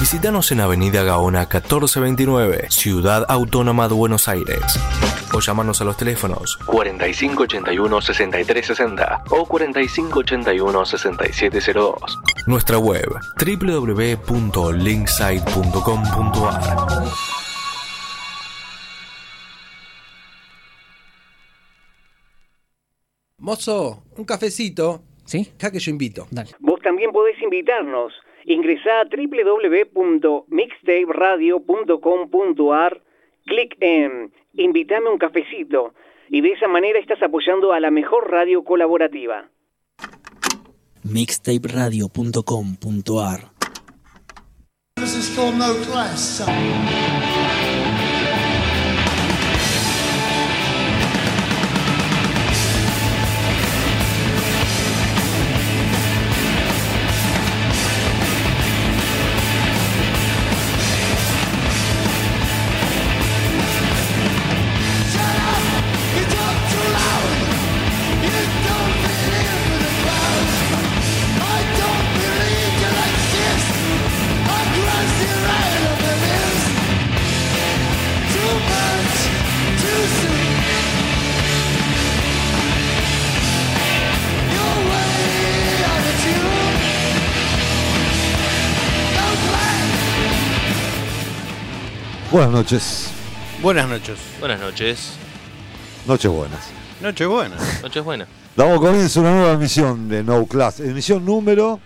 Visítanos en Avenida Gaona 1429, Ciudad Autónoma de Buenos Aires. O llámanos a los teléfonos 4581-6360 o 4581-6702. Nuestra web www.linksite.com.ar. Mozo, un cafecito. ¿Sí? Ya que yo invito. Dale. Vos también podés invitarnos. Ingresá a www.mixtaperadio.com.ar, clic en Invítame un cafecito y de esa manera estás apoyando a la mejor radio colaborativa. Mixtaperadio.com.ar. This is called No Class. Buenas noches. Buenas noches. Buenas noches. Noches buenas. Nochebuena. Nochebuena. Damos comienzo a una nueva emisión de No Class. Emisión número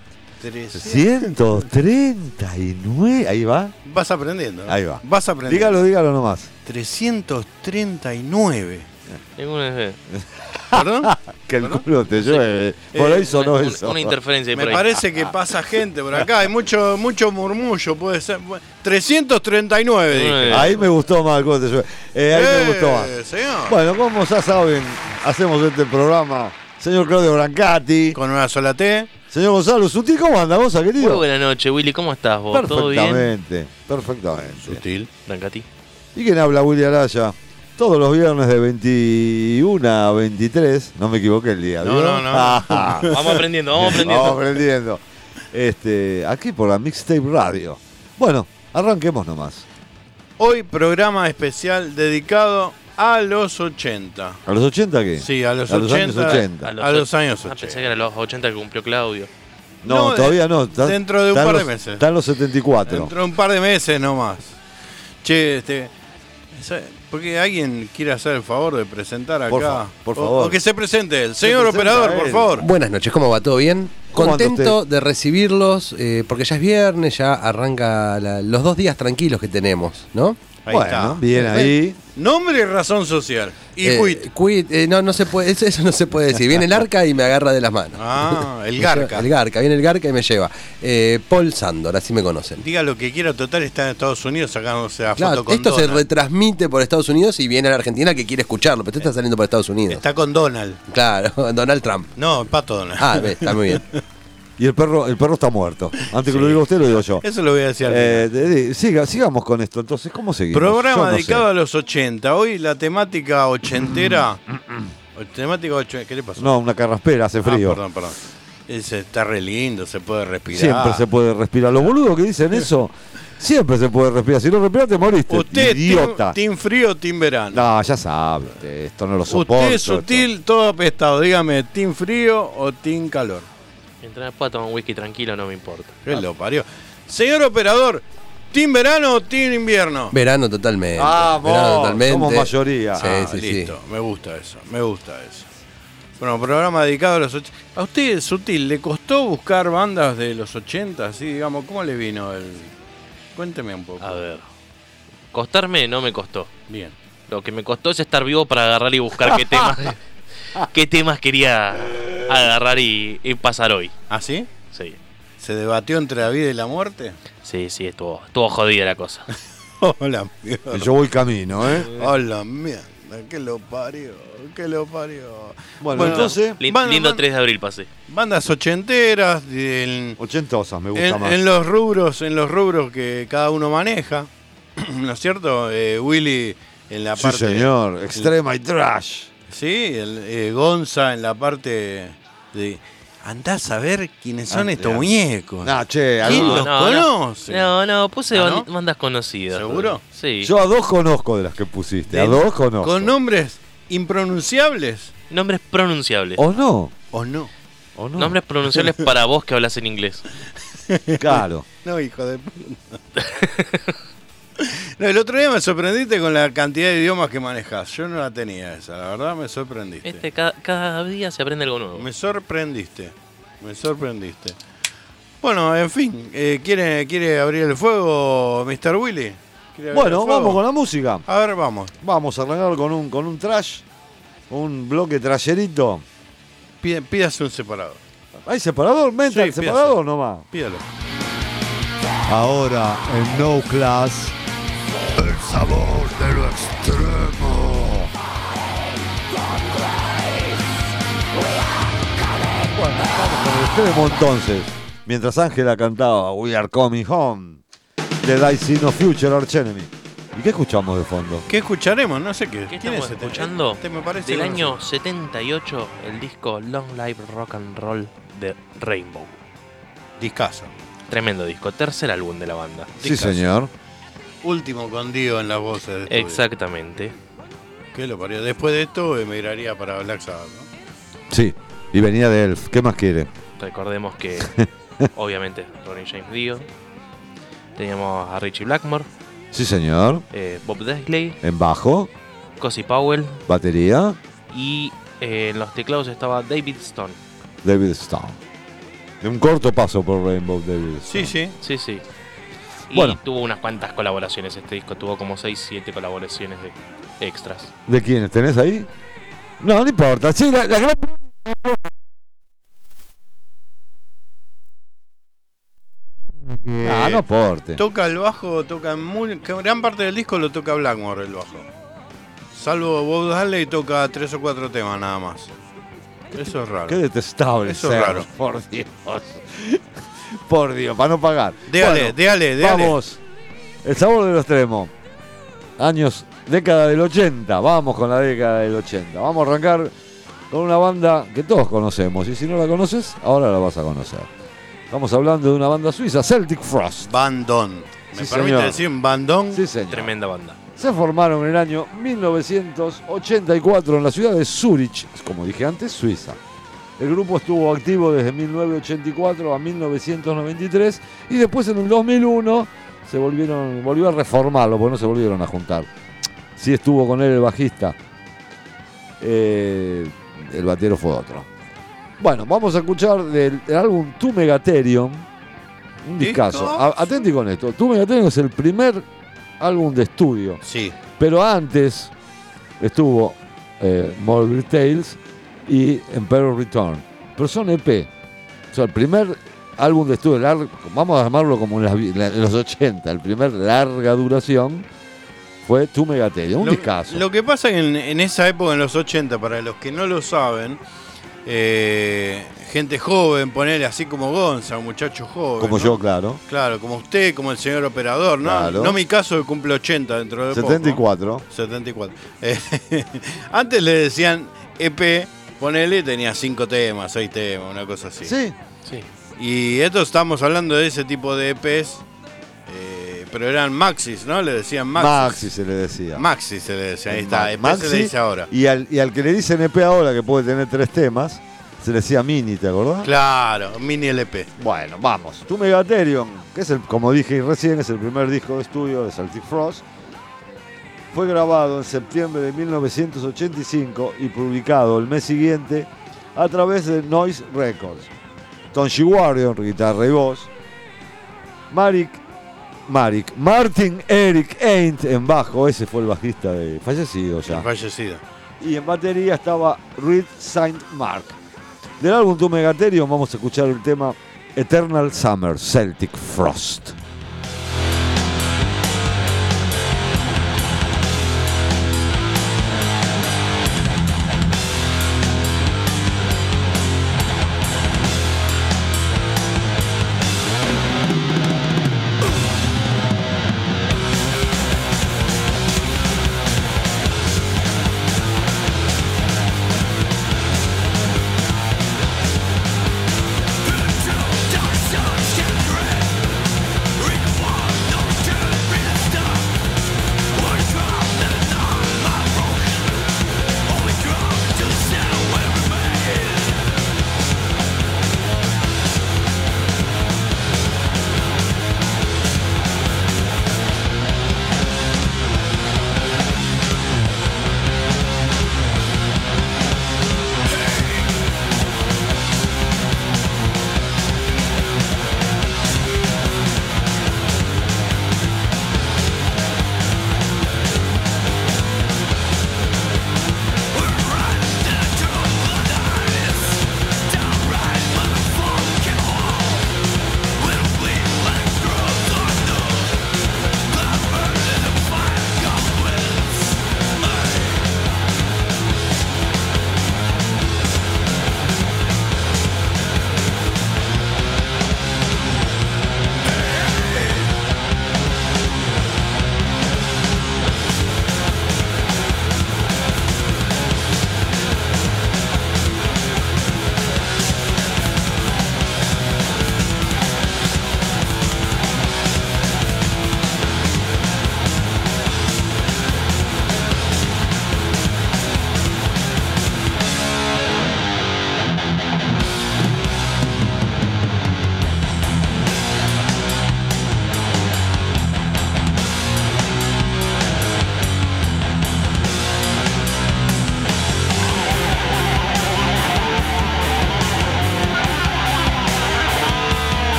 339. Ahí va. Vas aprendiendo. Ahí va. Vas aprendiendo. Dígalo nomás. 339. Ninguna vez. ¿Perdón? Que el culo te llueve. Por ahí sonó eso. Una interferencia por Me ahí. parece que pasa gente por acá. Hay mucho murmullo, puede ser. 339, dije. Ahí me gustó más el culo te llueve. Ahí me gustó más. Señor. Bueno, como ya saben, hacemos este programa. Señor Claudio Brancati. Con una sola T. Señor Gonzalo Sutil, ¿cómo anda vos, querido? Muy buena noche, Willy. ¿Cómo estás vos? ¿Todo bien? Perfectamente. Sutil. Brancati. ¿Y quién habla? Willy Araya. Todos los viernes de 21 a 23. No me equivoqué el día. No. Vamos aprendiendo. Vamos aprendiendo. Aquí por la Mixtape Radio. Bueno, arranquemos nomás. Hoy programa especial dedicado a los 80. ¿A los 80 qué? Sí, a los años 80. 80. A los años 80. Pensé que era los 80 que cumplió Claudio. No, todavía no. Dentro de un par de meses. Están los 74. Dentro de un par de meses nomás. Che, porque alguien quiere hacer el favor de presentar acá. Por favor. O que se presente él. Señor operador, por favor. Buenas noches, ¿cómo va? ¿Todo bien? ¿Cómo anda Contento usted? de recibirlos, porque ya es viernes, ya arranca los 2 días tranquilos que tenemos, ¿no? Ahí Bueno, está. bien ahí. Nombre y razón social. Y quit. No se puede, eso no se puede decir. Viene el arca y me agarra de las manos. Ah, el Garca. Viene el Garca y me lleva. Paul Sandor, así me conocen. Diga lo que quiera, total está en Estados Unidos sacándose la Claro, foto con esto Donald. se retransmite por Estados Unidos y viene a la Argentina que quiere escucharlo, pero esto está saliendo por Estados Unidos. Está con Donald. Claro, Donald Trump. No, el pato Donald. Ah, está muy bien. Y el perro está muerto. Antes que lo diga usted, lo digo yo. Eso lo voy a decir al final. Sigamos con esto. Entonces, ¿cómo seguimos? Programa Yo no dedicado sé. a los 80. Hoy la temática ochentera. ¿Qué le pasó? No, una carraspera, hace frío. Perdón. Está re lindo, se puede respirar. Siempre se puede respirar. Los boludos que dicen eso, siempre se puede respirar. Si no respiras, te moriste. Usted, idiota. team frío o team verano. No, ya sabe. Esto no lo soporto. Usted es sutil, todo apestado. Dígame, team frío o team calor. Mientras pueda tomar un whisky tranquilo, no me importa. ¿Qué lo parió? Señor operador, ¿team verano o team invierno? Verano totalmente. Vamos, Verano totalmente. somos mayoría. Sí. Listo, me gusta eso. Bueno, programa dedicado a los 80. ¿A usted, Sutil, le costó buscar bandas de los 80? Así, digamos, ¿cómo le vino el...? Cuénteme un poco. A ver. Costarme no me costó. Bien. Lo que me costó es estar vivo para agarrar y buscar qué temas quería agarrar y pasar hoy. ¿Ah, sí? Sí. ¿Se debatió entre la vida y la muerte? Sí, estuvo jodida la cosa. Hola, mierda. Y yo voy camino, ¿eh? Hola, mierda. ¿Qué lo parió? Bueno, entonces... Lindo 3 de abril pasé. Bandas ochenteras, Ochentosas, me gusta más. en los rubros que cada uno maneja. ¿No es cierto? Willy en la parte... Sí, señor. Extrema y trash. Sí, Gonza en la parte de Andás a ver quiénes son estos muñecos. No, che, ¿Quién algunos- los conoce? No, puse ¿Ah, no? bandas conocidas. ¿Seguro? Sí. Yo a 2 conozco de las que pusiste. A 2 conozco. ¿Con nombres impronunciables? Nombres pronunciables. ¿O no? ¿O no? ¿O no? Nombres pronunciables para vos que hablas en inglés. Claro. No, hijo de puta. No, el otro día me sorprendiste con la cantidad de idiomas que manejás. Yo no la tenía esa, la verdad me sorprendiste. Cada día se aprende algo nuevo. Me sorprendiste. Bueno, en fin, ¿quiere abrir el fuego, Mr. Willy? ¿Quiere abrir Bueno, el fuego? vamos con la música. A ver, vamos. Vamos a arrancar con un trash. Un bloque trasherito. Pídase un separador. ¿Hay separador? Meta Sí, el separador pídase. nomás. Pídalo. Ahora en No Class. El sabor de lo extremo. Bueno, estamos con el extremo entonces. Mientras Ángela cantaba We Are Coming Home de I See No Future Arch Enemy. ¿Y qué escuchamos de fondo? ¿Qué escucharemos? No sé qué. ¿Qué ¿Quién estamos es este? escuchando? Este me parece Del que no año sé. 78, el disco Long Live Rock and Roll de Rainbow. Discazo. Tremendo disco, tercer álbum de la banda. Sí, Discazo. señor. Último con Dio en las voces de estudio. Exactamente. ¿Qué lo parió? Después de esto emigraría para Black Sabbath, ¿no? Sí. Y venía de Elf. ¿Qué más quiere? Recordemos que, obviamente, Ronnie James Dio. Teníamos a Richie Blackmore, Sí, señor. Bob Daisley, En bajo, Cozy Powell batería, y en los teclados estaba David Stone. David Stone. De un corto paso por Rainbow David Stone. Sí. Sí, sí. Y Bueno. tuvo unas cuantas colaboraciones este disco, tuvo como 6-7 colaboraciones de extras. ¿De quiénes? ¿Tenés ahí? No importa. Sí, la gran... Ah, no aporte. Toca el bajo, gran parte del disco lo toca Blackmore el bajo. Salvo Bob Daisley toca 3 o 4 temas nada más. Eso es raro. Qué detestable. Eso es ser, raro. Por Dios. Por Dios, para no pagar. Déale. Vamos. El sabor de lo extremo. Años, década del 80. Vamos con la década del 80. Vamos a arrancar con una banda que todos conocemos. Y si no la conoces, ahora la vas a conocer. Estamos hablando de una banda suiza, Celtic Frost. Bandón. ¿Me Sí, permite señor. decir bandón? Sí, señor. Tremenda banda. Se formaron en el año 1984 en la ciudad de Zurich, como dije antes, Suiza. El grupo estuvo activo desde 1984 a 1993 y después en el 2001 volvió a reformarlo, porque no se volvieron a juntar. Sí estuvo con él el bajista. El batero fue otro. Bueno, vamos a escuchar del álbum Tu Megatherium, un discazo. Atenti con esto. Tu Megatherium es el primer álbum de estudio. Sí. Pero antes estuvo Morbid Tales y Emperor Return. Pero son EP. O sea, el primer álbum de estudio, vamos a llamarlo como en los 80, el primer larga duración fue Tu Megatherium, un discazo. Lo que pasa es que en esa época, en los 80, para los que no lo saben, gente joven, ponele así como Gonza, un muchacho joven. Como ¿no? yo, claro. Claro, como usted, como el señor operador, ¿no? Claro. No mi caso que cumple 80 dentro de 74. poco. 74. Antes le decían EP, ponele, tenía 5 temas, 6 temas, una cosa así. Sí. Sí. Y esto estamos hablando de ese tipo de EPs, pero eran maxis, ¿no? Le decían maxis. Maxi se le decía. Maxi se le decía, ahí está, EP se le Maxi, dice ahora. Y al que le dicen EP ahora, que puede tener 3 temas, se le decía Mini, ¿te acordás? Claro, mini LP. Bueno, vamos. Tu Megatherium, que es como dije recién, es el primer disco de estudio de Celtic Frost. Fue grabado en septiembre de 1985 y publicado el mes siguiente a través de Noise Records. Tonchi Warrior, guitarra y voz. Martin Eric Ain't en bajo, ese fue el bajista fallecido ya. Fallecido. Y en batería estaba Reed Saint Mark. Del álbum Tu Megatherium vamos a escuchar el tema Eternal Summer, Celtic Frost.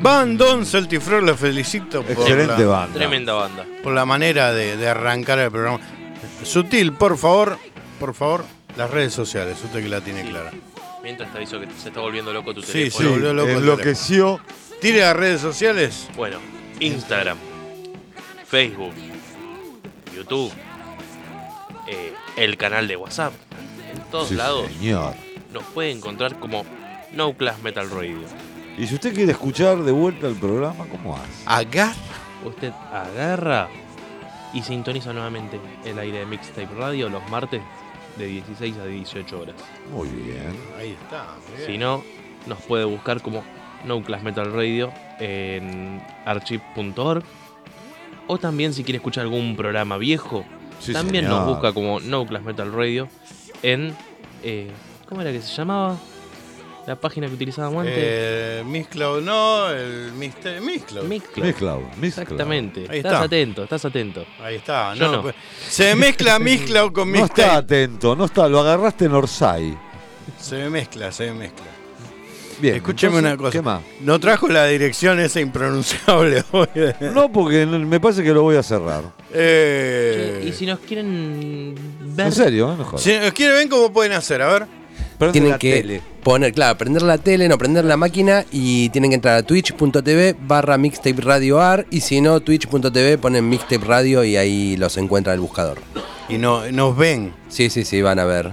Bandón Celtiflor, lo felicito por Excelente banda. Tremenda banda. por la manera de arrancar el programa. Sutil, por favor, las redes sociales, usted que la tiene clara. Mientras te aviso que se está volviendo loco tu Sí, teléfono. se volvió loco el Enloqueció. Tire las redes sociales. Bueno, Instagram, Facebook, YouTube, el canal de WhatsApp. En todos Sí, lados señor. nos puede encontrar como No Class Metal Radio. Y si usted quiere escuchar de vuelta el programa, ¿cómo hace? Acá. Usted agarra y sintoniza nuevamente el aire de Mixtape Radio los martes de 16 a 18 horas. Muy bien. Ahí está. bien. Si no, nos puede buscar como No Class Metal Radio en archive.org. O también si quiere escuchar algún programa viejo, Sí, también señor. nos busca como No Class Metal Radio en... ¿cómo era que se llamaba? La página que utilizábamos antes. Mixcloud no, el Mixcloud. Mixcloud. Mixcloud. Exactamente. Ahí Estás está. atento. Ahí está. Yo No, no. pues, se mezcla Mixcloud con No está Mixtape. atento, no está, lo agarraste en Orsay. Se mezcla. Bien. Escúcheme entonces, una cosa. ¿Qué más? No trajo la dirección esa impronunciable hoy. No, porque me parece que lo voy a cerrar. Y si nos quieren ver... En serio, no jodas. Si nos quiere ver cómo pueden hacer, a ver. Prende Tienen la que tele. prender la tele, no prender la máquina y tienen que entrar a twitch.tv/Mixtape Radio AR y si no, twitch.tv ponen Mixtape Radio y ahí los encuentra el buscador. Y nos ven. Sí, van a ver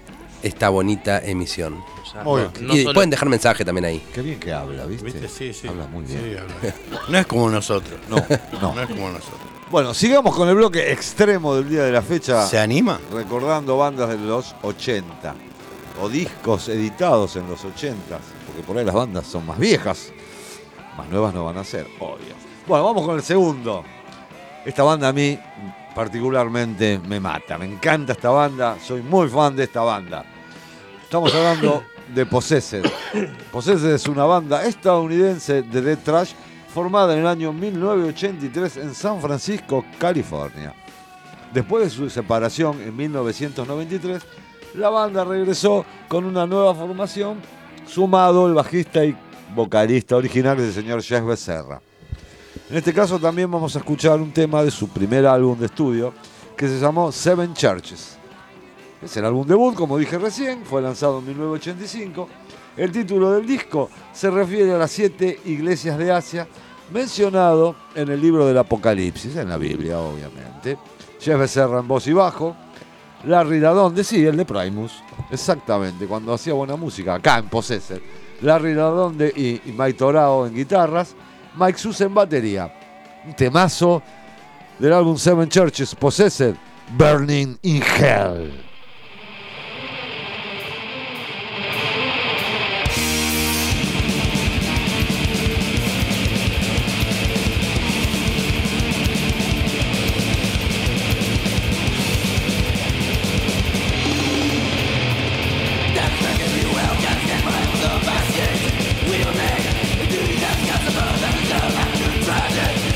esta bonita emisión. O sea, Muy no, bien. no Y solo- pueden dejar mensaje también ahí. Qué bien que habla, ¿viste? ¿Viste? Sí. Habla muy bien. Sí, habla. No es como nosotros. No. No es como nosotros. Bueno, sigamos con el bloque extremo del día de la fecha. ¿Se anima? Recordando bandas de los 80 o discos editados en los 80, porque por ahí las bandas son más viejas, más nuevas no van a ser, obvio. Bueno, vamos con el segundo. Esta banda a mí particularmente me mata, me encanta esta banda, soy muy fan de esta banda. Estamos hablando de Possessed. Possessed es una banda estadounidense de death thrash formada en el año 1983 en San Francisco, California. Después de su separación en 1993, la banda regresó con una nueva formación, sumado el bajista y vocalista original, que es el señor Jeff Becerra. En este caso también vamos a escuchar un tema de su primer álbum de estudio, que se llamó Seven Churches. Es el álbum debut, como dije recién, fue lanzado en 1985. El título del disco se refiere a las 7 iglesias de Asia, mencionado en el libro del Apocalipsis, en la Biblia, obviamente. Jeff Becerra en voz y bajo. Larry Ladonde, sí, el de Primus, exactamente, cuando hacía buena música, acá en Possessed. Larry Ladonde y Mike Torao en guitarras, Mike Sus en batería. Un temazo del álbum Seven Churches, Possessed, Burning in Hell.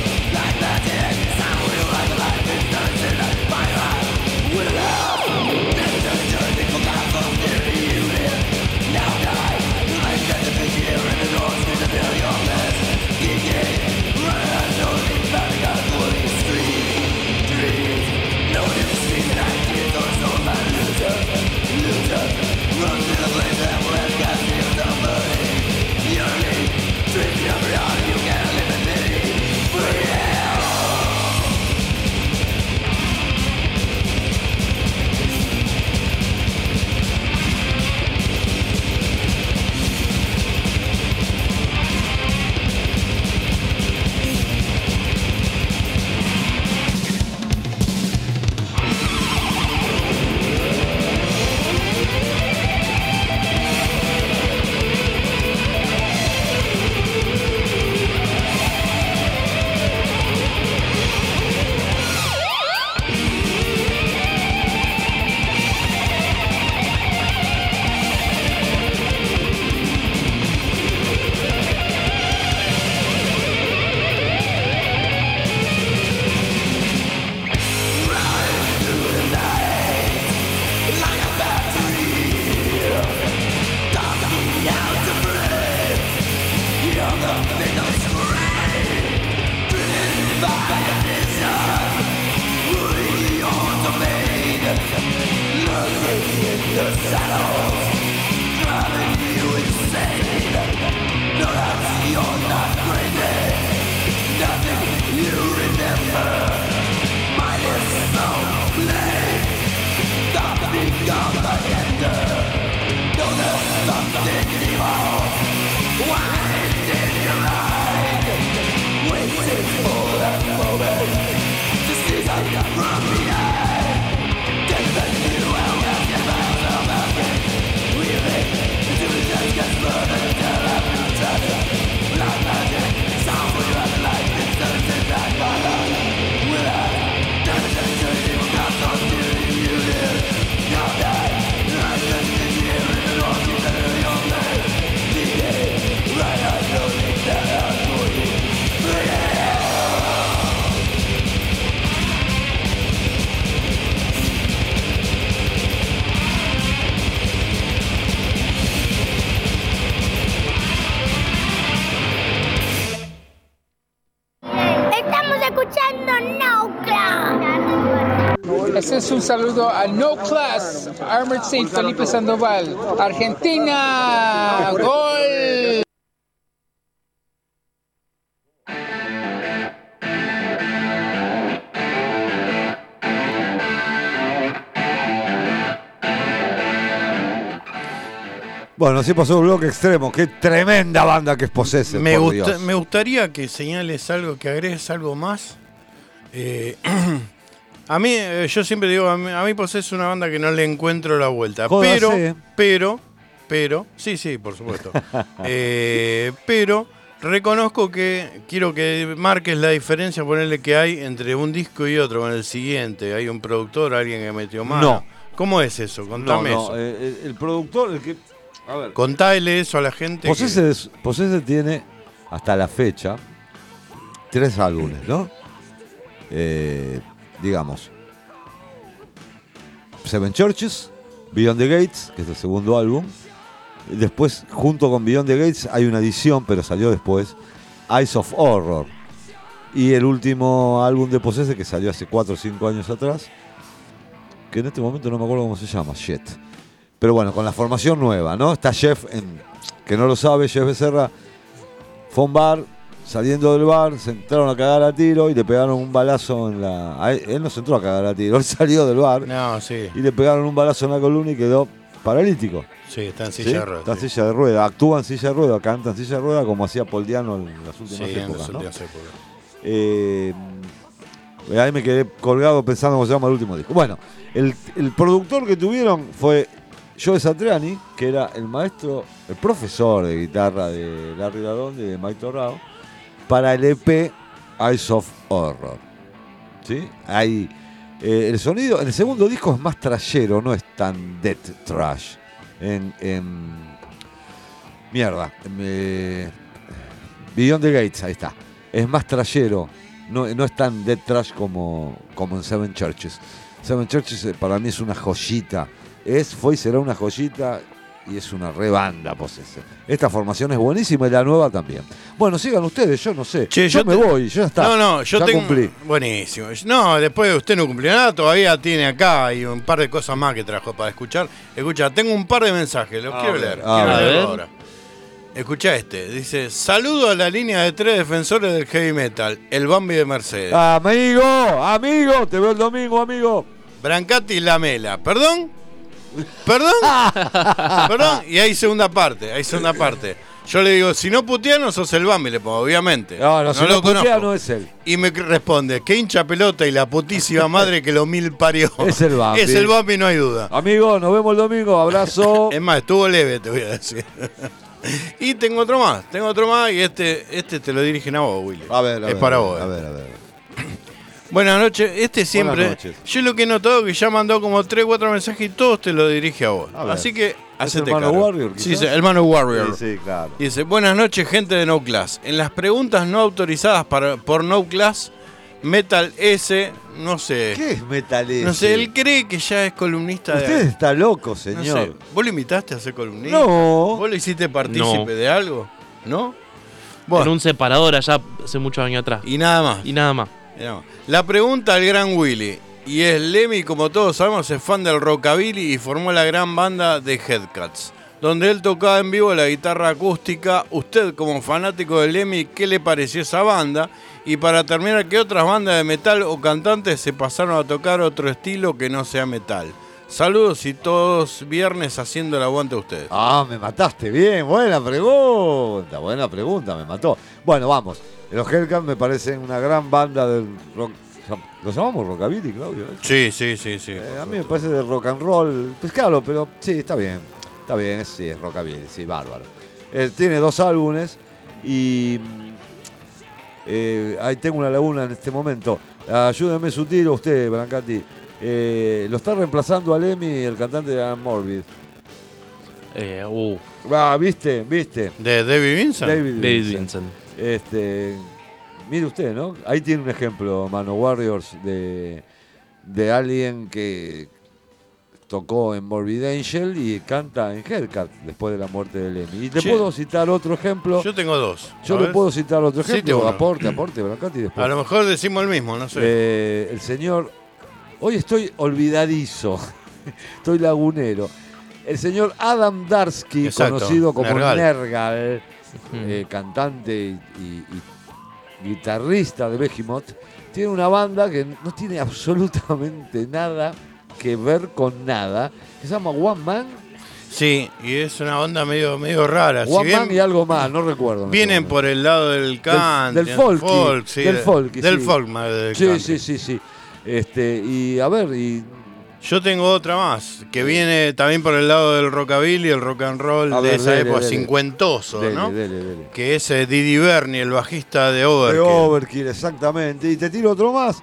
Like the dead, some will like the life is done tonight. By Ese es un saludo a No Class, Armored Saint Felipe Sandoval, Argentina, gol. Bueno, así pasó un bloque extremo. Qué tremenda banda que es Possessed. Me Dios. gustaría que señales algo, que agregues algo más. A mí, yo siempre digo, a mí Possessed es una banda que no le encuentro la vuelta. Jódase. Pero, sí, por supuesto. Pero reconozco que quiero que marques la diferencia, ponerle que hay entre un disco y otro, con el siguiente. Hay un productor, alguien que metió mano. No. ¿Cómo es eso? Contame eso. El productor, el que... A ver. Contale eso a la gente. Possessed tiene, hasta la fecha, 3 álbumes, ¿no? Digamos, Seven Churches, Beyond the Gates, que es el segundo álbum. Después, junto con Beyond the Gates, hay una edición, pero salió después, Eyes of Horror. Y el último álbum de Possessed, que salió hace 4 o 5 años atrás, que en este momento no me acuerdo cómo se llama, Shit. Pero bueno, con la formación nueva, ¿no? Está Jeff, que no lo sabe, Jeff Becerra, fue a un bar, saliendo del bar, se entraron a cagar a tiro y le pegaron un balazo en la... Él no se entró a cagar a tiro, él salió del bar. No, sí. Y le pegaron un balazo en la columna y quedó paralítico. Sí, está en silla de ruedas. Está en silla de ruedas, actúa en silla de ruedas, canta en silla de ruedas, como hacía Paul Diano en las últimas épocas, ¿no? Ahí me quedé colgado pensando cómo se llama el último disco. Bueno, el productor que tuvieron fue Joe Satriani, que era el maestro, el profesor de guitarra de Larry Ladonde y de Mike Torrao, para el EP Eyes of Horror. ¿Sí? Ahí, el sonido, en el segundo disco es más trashero, no es tan death trash. Beyond the Gates, ahí está. Es más trashero, no es tan death trash como en Seven Churches. Seven Churches para mí es una joyita. Fue y será una joyita y es una re banda Possessed. Esta formación es buenísima y la nueva también. Bueno, sigan ustedes, yo no sé. Che, yo me voy, yo ya está. No, yo ya tengo... cumplí. Buenísimo. No, después de usted no cumplió nada, todavía tiene acá y un par de cosas más que trajo para escuchar. Escucha, tengo un par de mensajes, los quiero leer. Quiero leerlo ahora. Escucha dice, saludo a la línea de 3 defensores del heavy metal, el Bambi de Mercedes. Amigo, te veo el domingo, amigo. Brancati y Lamela, ¿Perdón? Y hay segunda parte. Yo le digo, si no putea no sos el Bambi, le pongo, obviamente. No, si lo no putea conozco. no es él. Y me responde, que hincha pelota y la putísima madre que lo mil parió. Es el Bambi. Es el Bambi, no hay duda. Amigo, nos vemos el domingo, abrazo. Es más, estuvo leve, te voy a decir. Y tengo otro más y este te lo dirigen a vos, Willy. Para vos. A ver. Buenas noches, siempre. Buenas noches. Yo lo que he notado es que ya mandó como 3 o 4 mensajes y todos te lo dirige a vos. Así que hacete cargo. ¿El Warrior? Sí, el Mano Warrior. Sí, claro. Dice, buenas noches, gente de No Class. En las preguntas no autorizadas por No Class, Metal S, no sé. ¿Qué es Metal S? No sé, él cree que ya es columnista. Usted está loco, señor. No sé, ¿vos lo invitaste a ser columnista? No. ¿Vos lo hiciste partícipe de algo? ¿No? En un separador allá hace muchos años atrás. Y nada más. La pregunta al gran Willy. Y es, Lemmy, como todos sabemos, es fan del rockabilly y formó la gran banda de Headcats, donde él tocaba en vivo la guitarra acústica. Usted, como fanático de Lemmy, ¿qué le pareció esa banda? Y para terminar, ¿qué otras bandas de metal o cantantes se pasaron a tocar otro estilo que no sea metal? Saludos y todos viernes haciendo el aguante a ustedes. Me mataste bien, buena pregunta, me mató. Bueno, vamos. Los Hellcat me parecen una gran banda del rock ¿Lo llamamos rockabilly, Claudio? Sí. A mí me parece de rock and roll. Pues claro, pero sí, está bien. Está bien, sí, es rockabilly, sí, bárbaro. Tiene 2 álbumes y ahí tengo una laguna en este momento. Ayúdeme sutil usted, Brancati. Lo está reemplazando a Lemmy, el cantante de Alan Morbid. ¿Viste? ¿De David Vincent? David Vincent. Mire usted, ¿no? Ahí tiene un ejemplo, Mano Warriors, de alguien que tocó en Morbid Angel y canta en Hellcat después de la muerte de Lemmy. Y te puedo citar otro ejemplo. Yo tengo 2. Yo le puedo citar otro Sí, ejemplo. tengo Aporte, Brancati, después. A lo mejor decimos el mismo, no sé. El señor... Hoy estoy olvidadizo. Estoy lagunero. El señor Adam Darsky, Exacto, conocido como Nergal. Nergal, cantante y guitarrista de Behemoth, tiene una banda que no tiene absolutamente nada que ver con nada, que se llama One Man. Sí, y es una onda medio rara. One Man y algo más, no recuerdo. Vienen por el lado del country, del folk, del folk, sí. Sí. Y a ver, yo tengo otra más, que viene también por el lado del rockabilly, el rock and roll de esa época, cincuentoso, ¿no? Dele. Que es Didi Berni, el bajista de Overkill. De Overkill, exactamente. Y te tiro otro más.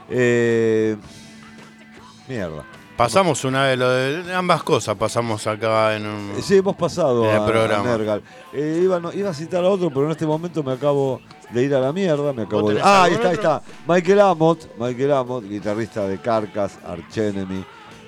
Mierda. Pasamos una vez, ambas cosas pasamos acá en un... Sí, hemos pasado en el a programa. Nergal. Iba a citar a otro, pero en este momento me acabo de ir a la mierda. tenés Ahí algún está. Michael Amott, guitarrista de Carcass, Arch Enemy.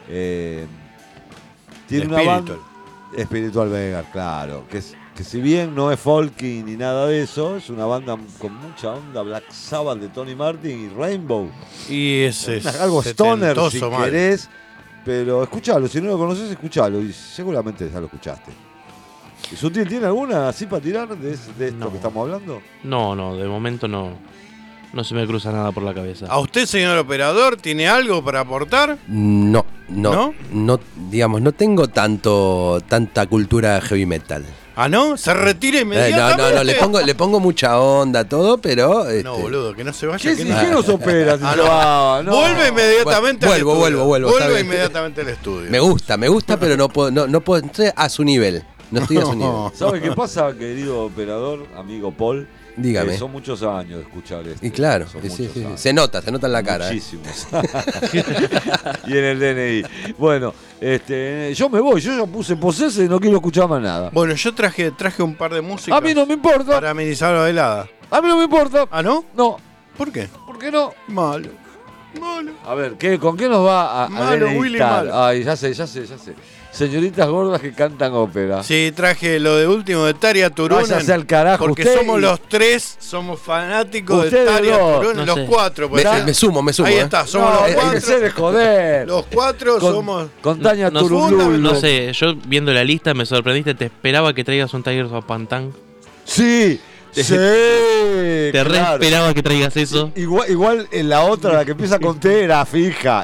Tiene una banda... Espiritual Vegar, claro. Que si bien no es folky ni nada de eso, es una banda con mucha onda Black Sabbath de Tony Martin y Rainbow. Y ese es algo stoner, si mal. querés. Pero escuchalo, si no lo conoces, escuchalo. Y seguramente ya lo escuchaste. ¿Y Sutil tiene alguna así para tirar de esto que estamos hablando? No, de momento no se me cruza nada por la cabeza. ¿A usted, señor operador, tiene algo para aportar? No, digamos, no tengo tanta cultura heavy metal. ¿Ah, no? ¿Se retira inmediatamente? No, le pongo mucha onda, todo, pero... No, boludo, que no se vaya. ¿Qué nos opera? Vuelve inmediatamente al estudio. Vuelvo. Vuelve inmediatamente al estudio. Me gusta, pero no puedo, no estoy a su nivel. No estoy a su nivel. ¿Sabe qué pasa, querido operador, amigo Paul? Dígame. Son muchos años de escuchar esto. Y claro, sí. Se nota en la cara. Muchísimos. Y en el DNI. Bueno, yo me voy. Yo ya puse Possessed y no quiero escuchar más nada. Bueno, yo traje un par de músicas. A mí no me importa. Para amenizar la velada. A mí no me importa. ¿Ah, no? No. ¿Por qué? ¿Por qué no? Malo. A ver, ¿con qué nos va a Malo, Willy, deleitar? malo. Ay, ya sé. Señoritas gordas que cantan ópera. Sí, traje lo de último de Tarja Turunen. Váyase al carajo. Porque usted somos los tres, somos fanáticos de Ustedes Tarja dos. Turunen, No los sé. cuatro. Me sumo. Ahí está, somos los Hay que cuatro. ser de joder. Los cuatro somos... Con Tania No Turulul. No sé, yo viendo la lista me sorprendiste, te esperaba que traigas un Tigers of Pantang. Sí. Te claro. re esperaba que traigas eso. Igual en la otra, la que empieza con T, era fija.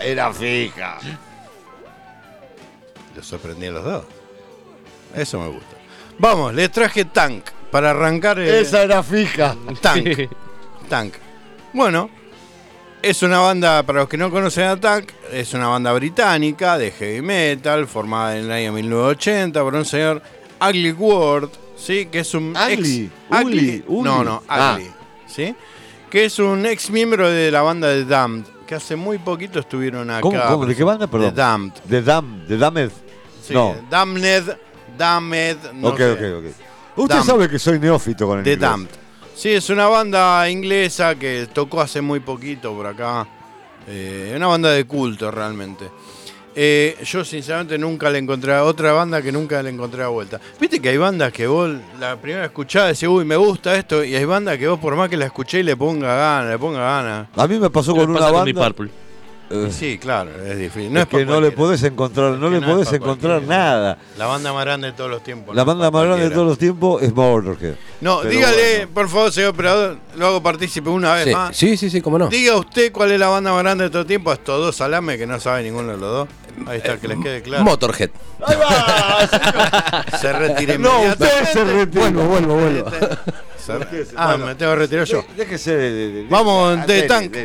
Los sorprendí a los dos. Eso me gusta. Vamos, les traje Tank para arrancar. Esa era fija. Tank. Bueno, es una banda, para los que no conocen a Tank, es una banda británica de heavy metal, formada en el año 1980 por un señor Ugly Ward, ¿sí? Que es un Ugly. No, Ugly, ¿sí? Que es un ex miembro de la banda de Damned, que hace muy poquito estuvieron acá. ¿Cómo? ¿De qué banda? Perdón. De Damned. ¿De Damned? Sí, No. Damned, no sé. Ok. Usted sabe que soy neófito con el The inglés. Damned. Sí, es una banda inglesa que tocó hace muy poquito por acá. Una banda de culto realmente. Yo sinceramente nunca le encontré a otra banda que nunca le encontré a vuelta. Viste que hay bandas que vos la primera escuchás decís, uy, me gusta esto, y hay bandas que vos por más que la escuché le ponga ganas. A mí me pasó con una Con banda. Deep Purple. Sí, claro, es difícil. Es que no le podés encontrar, nada. La banda más grande de todos los tiempos. La banda más grande de todos los tiempos es Motorhead. No, Pero dígale, bueno. por favor, señor operador, lo hago partícipe una vez más. Sí, cómo no. Diga usted cuál es la banda más grande de todo el tiempo. Estos dos salames que no sabe ninguno de los dos. Ahí está, que les quede claro. Motorhead. ¡Ahí va! Se retira No, inmediatamente. usted se retira. Vuelvo. Me tengo que retirar yo. Déjese de Vamos, de dele, Tank. dele.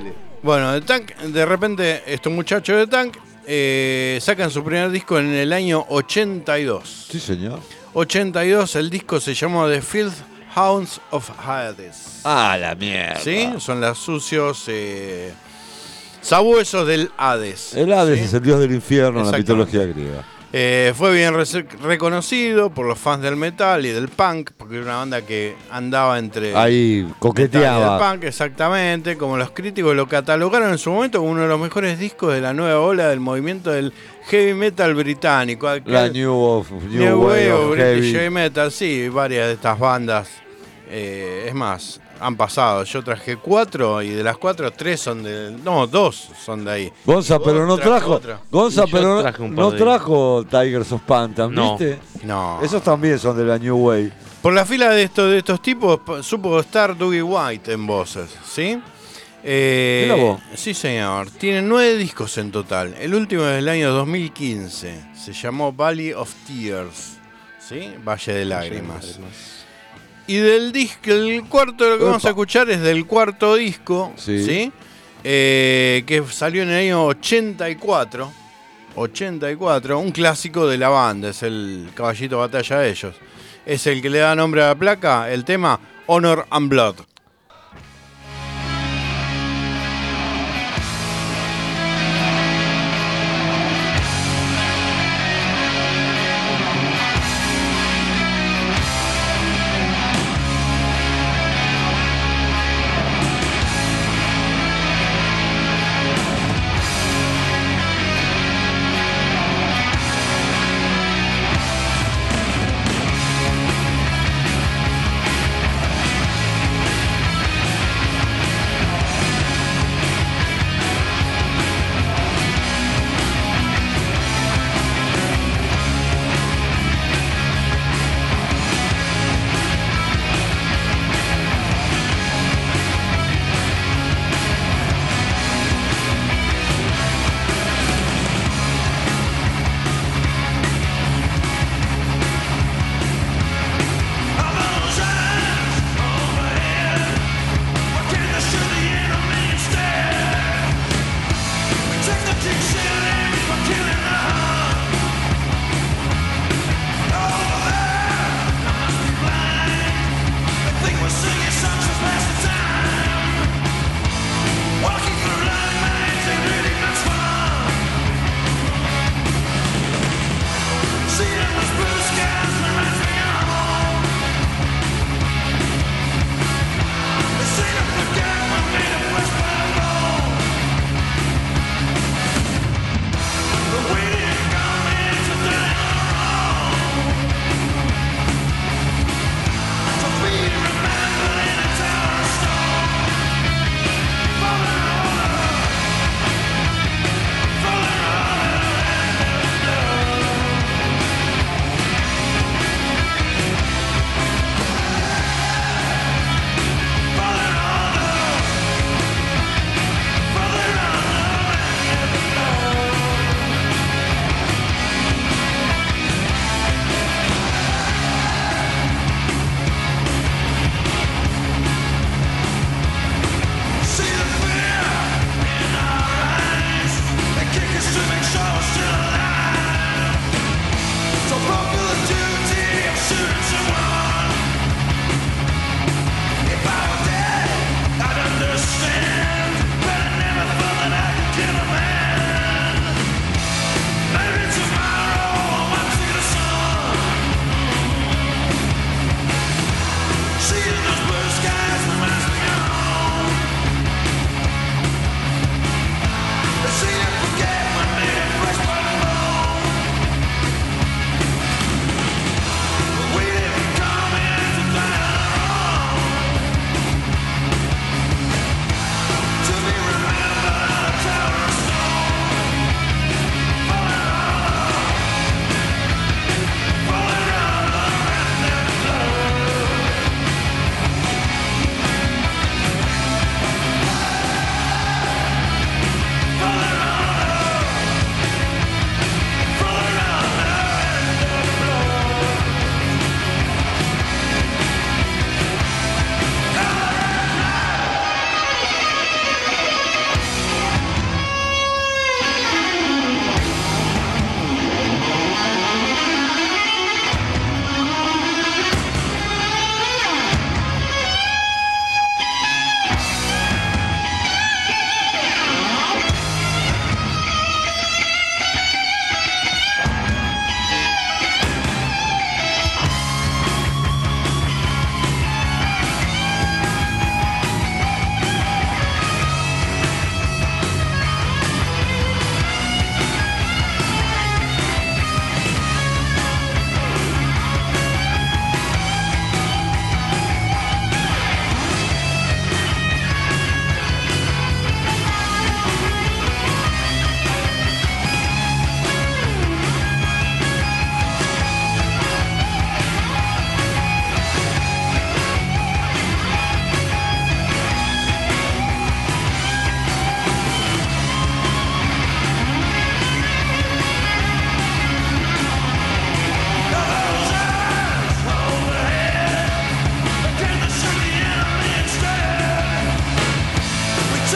Bueno, The Tank, de repente, estos muchachos de Tank sacan su primer disco en el año 82. Sí, señor. 82, el disco se llamó The Filth Hounds of Hades. Ah, la mierda. ¿Sí? Son los sucios sabuesos del Hades. El Hades, ¿sí?, es el dios del infierno en la Exactamente. mitología griega. Fue bien reconocido por los fans del metal y del punk, porque era una banda que andaba entre Ahí coqueteaba. metal y del punk, exactamente, como los críticos lo catalogaron en su momento como uno de los mejores discos de la nueva ola del movimiento del heavy metal británico. La New Wave of British Heavy. Heavy Metal, sí, varias de estas bandas. Es más, han pasado. Yo traje 4 y de las 4, 3 son de. No, 2 son de ahí. Gonza, pero no trajo. otra. Gonza, Y yo pero traje un par no de- trajo Tigers of Pantan, No. ¿viste? No. Esos también son de la New Wave. Por la fila de estos tipos supo estar Dougie White en voces, ¿sí? Mira vos. Sí, señor. Tienen 9 discos en total. El último es del año 2015. Se llamó Valley of Tears, ¿sí? Valle de Lágrimas. Y del disco, el cuarto de lo que vamos a escuchar es del cuarto disco, Sí. ¿sí? Que salió en el año 84. 84, un clásico de la banda, es el caballito de batalla de ellos. Es el que le da nombre a la placa, el tema Honor and Blood.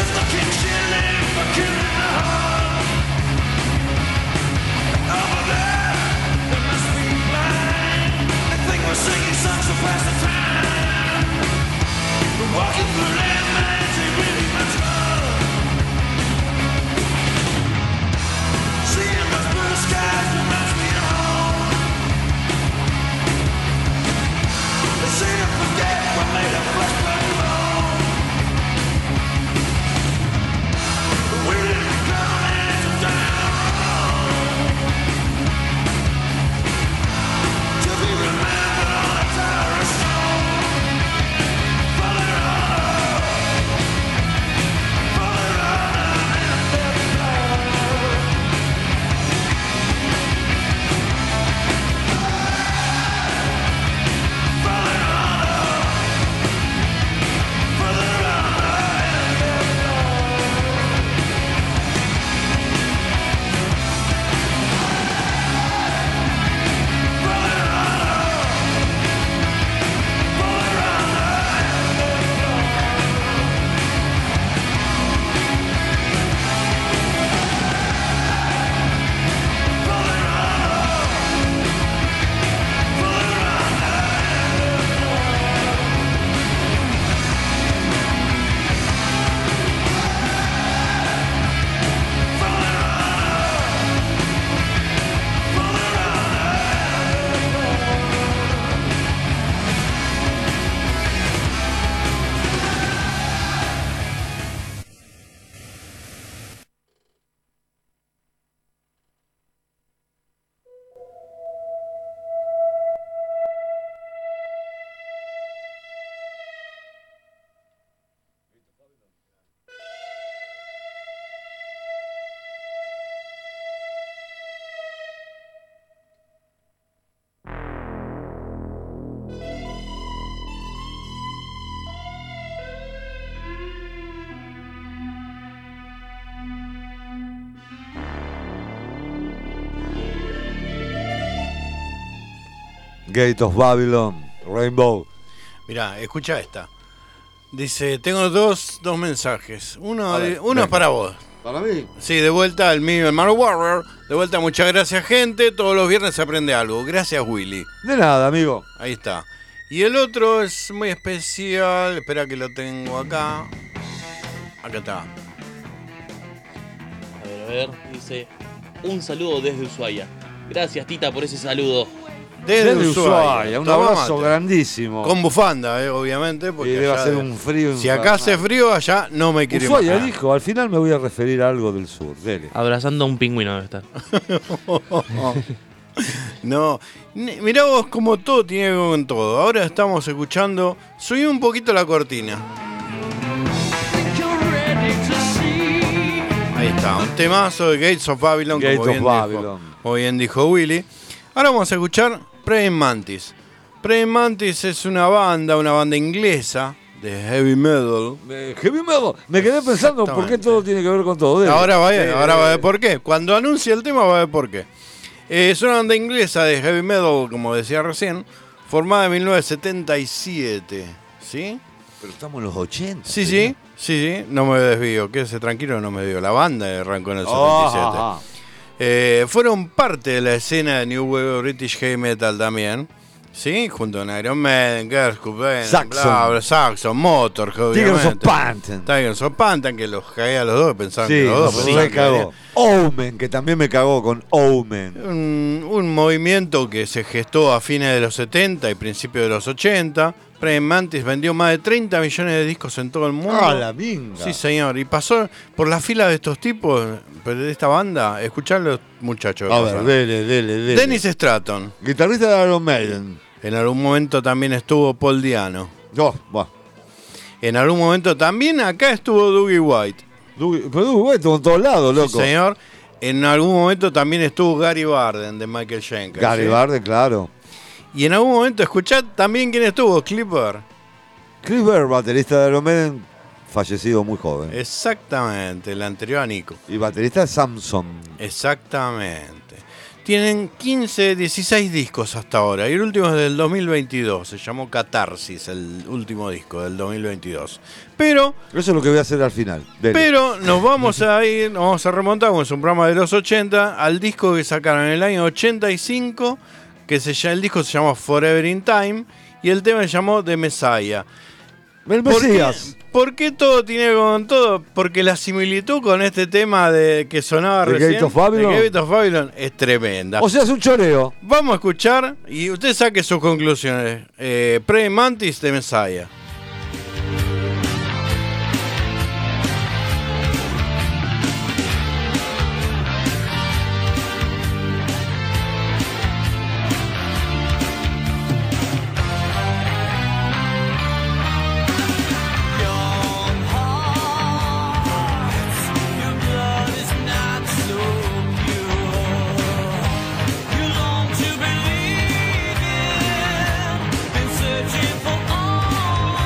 Gate of Babylon, Rainbow. Mirá, escucha esta. Dice, tengo dos mensajes. Uno es para vos. ¿Para mí? Sí, de vuelta al mío, el Marvel Warrior. De vuelta, muchas gracias, gente. Todos los viernes se aprende algo. Gracias, Willy. De nada, amigo. Ahí está. Y el otro es muy especial. Espera que lo tengo acá. Acá está. A ver, dice, un saludo desde Ushuaia. Gracias, Tita, por ese saludo. Desde Ushuaia, un abrazo grandísimo. Con bufanda, obviamente. Porque y debe hacer un frío. Si acá hace frío, allá no me quiere Ushuaia imaginar. dijo, al final me voy a referir a algo del sur. Dele. Abrazando a un pingüino debe estar. No, mirá vos como todo tiene que ver con todo. Ahora estamos escuchando. Subí un poquito la cortina. Ahí está, un temazo de Gates of Babylon, como bien dijo Willy. Ahora vamos a escuchar Praying Mantis. Praying Mantis es una banda inglesa de heavy metal. Heavy metal. Me quedé pensando por qué todo tiene que ver con todo. Ahora va a ver por qué. Cuando anuncie el tema va a ver por qué. Es una banda inglesa de heavy metal, como decía recién, formada en 1977. ¿Sí? Pero estamos en los 80. Sí. No me desvío. Quédese tranquilo, no me desvío. La banda arrancó en el 77. Fueron parte de la escena de New Wave British Heavy Metal también. ¿Sí? Junto con Iron Maiden, Gert Cobain, Saxon, Motorhead, Tigers of Pantan, que los cagué a los dos, pensaban que los dos. Sí, me cagó. Omen, que también me cagó con Omen. Un movimiento que se gestó a fines de los 70 y principios de los 80. Praying Mantis vendió más de 30 millones de discos en todo el mundo. ¡Ah, la minga! Sí, señor. Y pasó por la fila de estos tipos, de esta banda. Escuchadlos, muchachos. A ver, dele. Dennis Stratton. Guitarrista de Iron Maiden. En algún momento también estuvo Paul Diano. En algún momento también acá estuvo Dougie White. Pero Dougie White estuvo en todos lados, loco. Sí, señor. En algún momento también estuvo Gary Barden de Michael Schenker. Gary Barden, claro. Y en algún momento, escuchad también quién estuvo, Cliff Burr. Cliff Burr, baterista de Iron Maiden, fallecido muy joven. Exactamente, el anterior a Nico. Y baterista de Samson. Exactamente. Tienen 15, 16 discos hasta ahora. Y el último es del 2022. Se llamó Catarsis, el último disco del 2022. Pero eso es lo que voy a hacer al final. Dele. Pero nos vamos a ir, nos vamos a remontar, como es un programa de los 80, al disco que sacaron en el año 85, el disco se llamó Forever in Time, y el tema se llamó The Messiah. El Mesías. ¿Por qué todo tiene con todo? Porque la similitud con este tema que sonaba ¿The recién, Gate of Babylon? The Gate of Babylon, es tremenda. O sea, es un choreo. Vamos a escuchar y usted saque sus conclusiones. Praying Mantis, The Messiah. Searching for all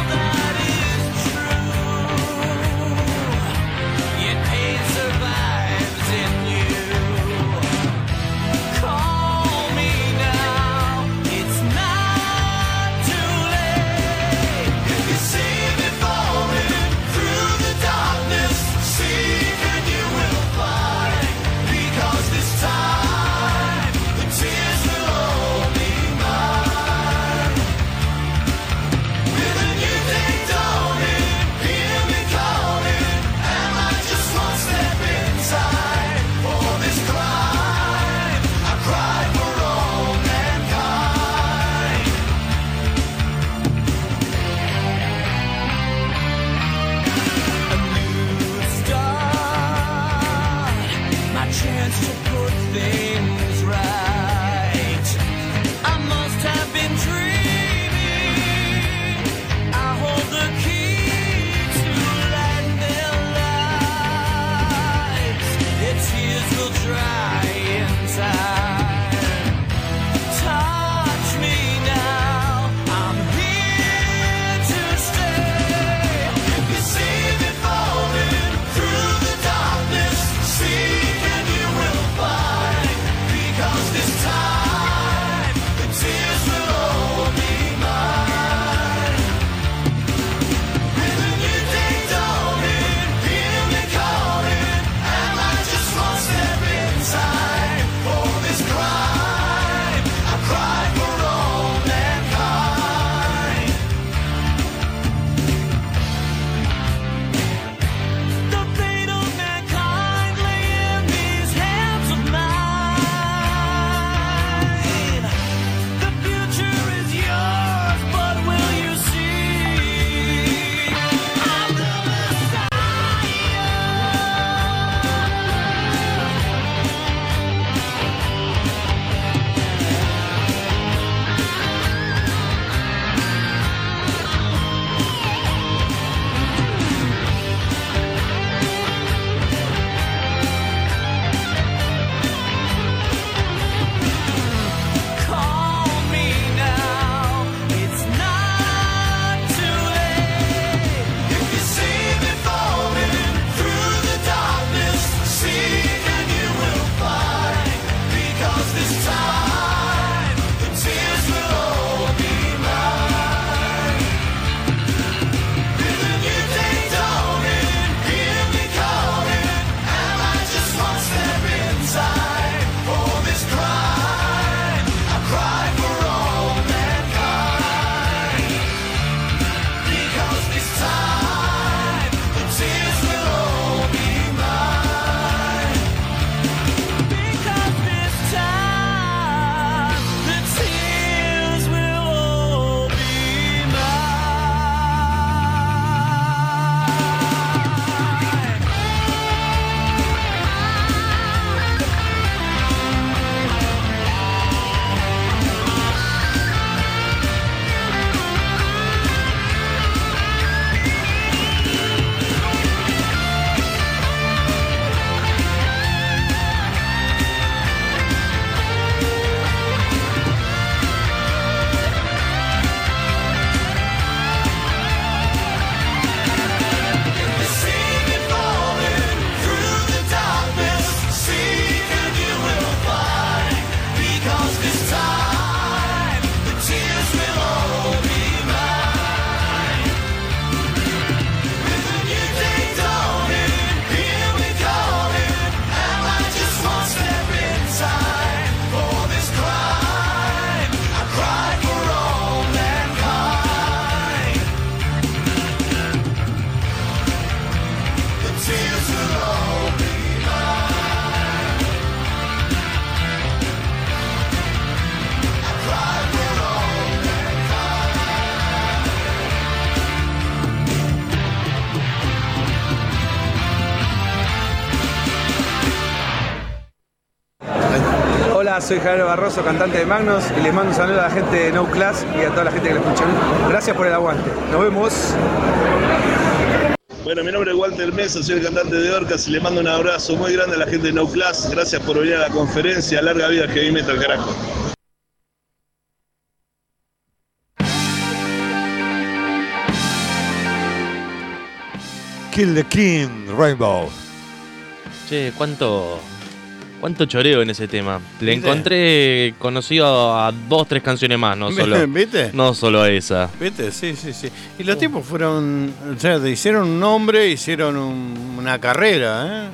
Hola, soy Javier Barroso, cantante de Magnus, y les mando un saludo a la gente de No Class y a toda la gente que lo escucha. Gracias por el aguante. Nos vemos. Bueno, mi nombre es Walter Mesa, soy el cantante de Orcas y le mando un abrazo muy grande a la gente de No Class. Gracias por venir a la conferencia. Larga vida Heavy Metal, carajo. Kill the King, Rainbow. Che, cuánto choreo en ese tema. Le encontré conocido a 2-3 canciones más, no solo. ¿Viste? No solo a esa. ¿Viste? Sí. Y los tipos fueron, o sea, hicieron un nombre, hicieron una carrera, ¿eh?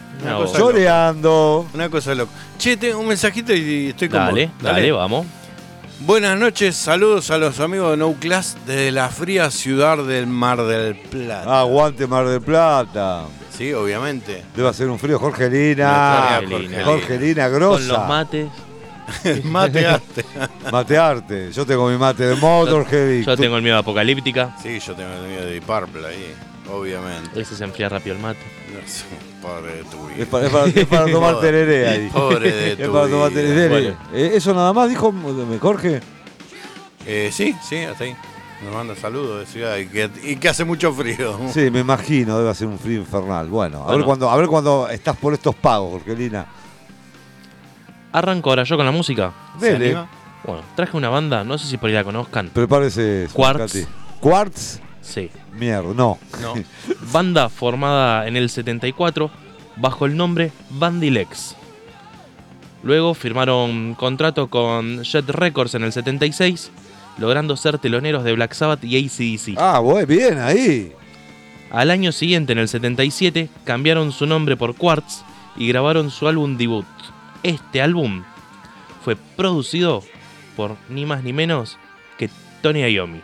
Choreando. Una cosa loca. Che, tengo un mensajito y estoy con vos. Dale, vamos. Buenas noches, saludos a los amigos de No Class desde la fría ciudad del Mar del Plata. Aguante Mar del Plata. Sí, obviamente. Debe hacer un frío. Jorgelina, grosa. Con los mates. Matearte. Matearte. Yo tengo mi mate de Motorhead. Yo tengo el miedo de Apocalíptica. Sí, yo tengo el miedo de Deep Purple ahí, obviamente. Ese se enfría rápido el mate. Pobre de tu Es para tomar tereré ahí. Pobre de tu Es para tomar tereré. Bueno. ¿Eso nada más dijo Jorge? Sí, hasta ahí. Nos manda saludos de ciudad y que hace mucho frío. Sí, me imagino, debe hacer un frío infernal. Bueno, a ver cuando estás por estos pagos, Jorgelina. Arranco ahora yo con la música. Dele. Bueno, traje una banda, no sé si por ahí la conozcan. Prepárese. Quartz. ¿Quartz? Sí. Mierda, no. Banda formada en el 74 bajo el nombre Bandilex. Luego firmaron contrato con Jet Records en el 76, logrando ser teloneros de Black Sabbath y AC/DC. Ah, bueno, bien ahí. Al año siguiente, en el 77, cambiaron su nombre por Quartz y grabaron su álbum debut. Este álbum fue producido por ni más ni menos que Tony Iommi.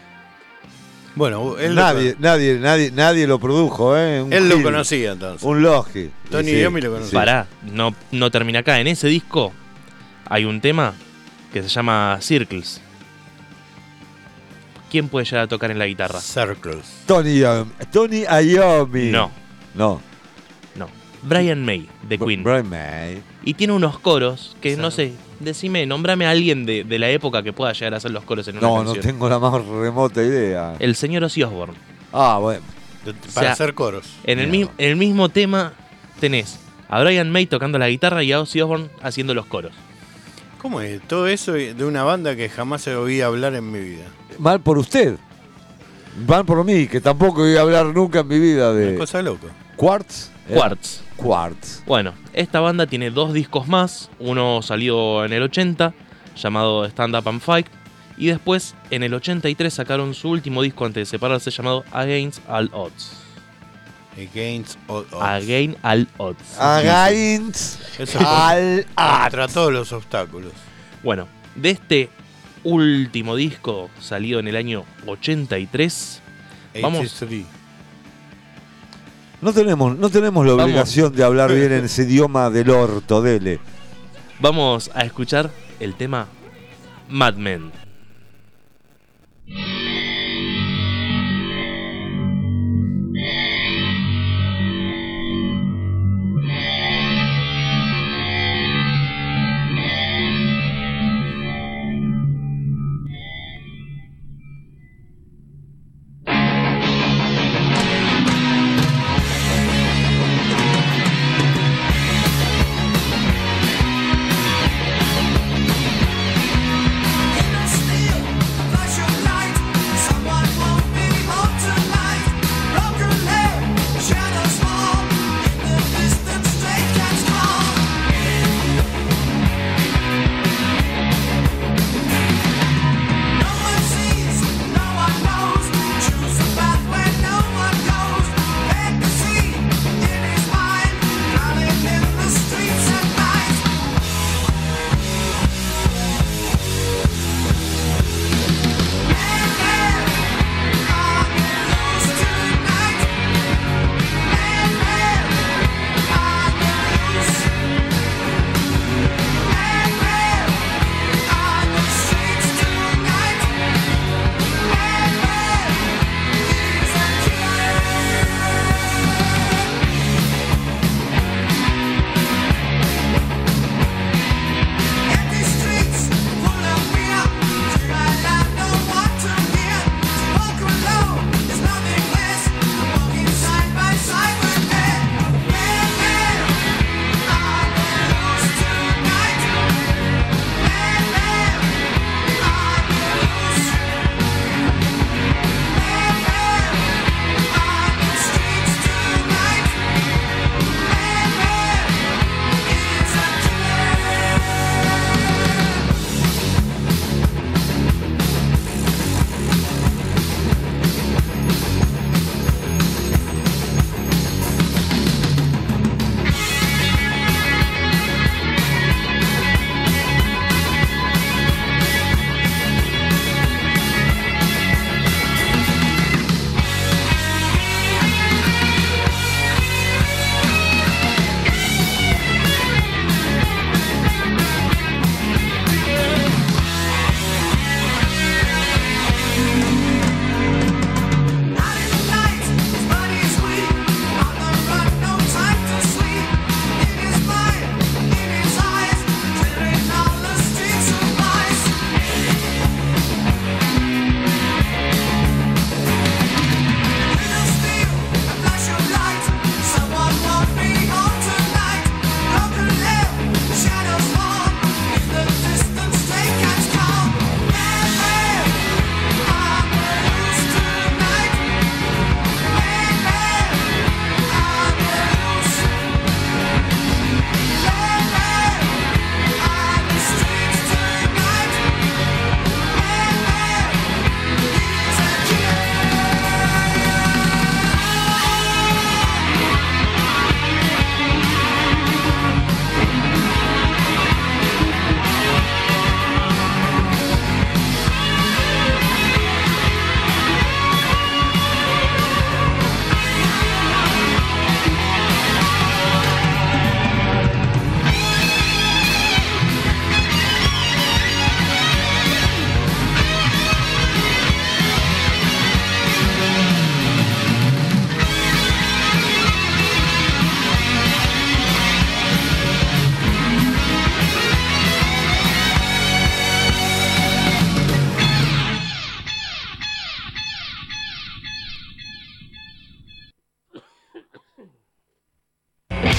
Bueno, nadie lo produjo, ¿eh? Él lo conocía entonces. Un Logi. Tony Iommi lo conocía. Pará, no termina acá. En ese disco hay un tema que se llama Circles. ¿Quién puede llegar a tocar en la guitarra? Circles. Tony Iommi. No. Brian May, de Queen. Brian May. Y tiene unos coros que, no sé, nómbrame a alguien de la época que pueda llegar a hacer los coros en una canción. No tengo la más remota idea. El señor Ozzy Osbourne. Ah, bueno. Para hacer coros. En el mismo tema tenés a Brian May tocando la guitarra y a Ozzy Osbourne haciendo los coros. ¿Cómo es? Todo eso de una banda que jamás oí hablar en mi vida. Mal por usted. Mal por mí, que tampoco oí hablar nunca en mi vida de... Una cosa loca. ¿Quartz? Quartz. Bueno, esta banda tiene 2 discos más. Uno salió en el 80, llamado Stand Up and Fight. Y después, en el 83, sacaron su último disco antes de separarse, llamado Against All Odds. Against All Odds. Against All Odds. Against All Odds. Contra todos los obstáculos. Bueno, de este último disco, salido en el año 83, vamos... No tenemos la obligación de hablar bien en ese idioma del orto, dele. Vamos a escuchar el tema Mad Men. In the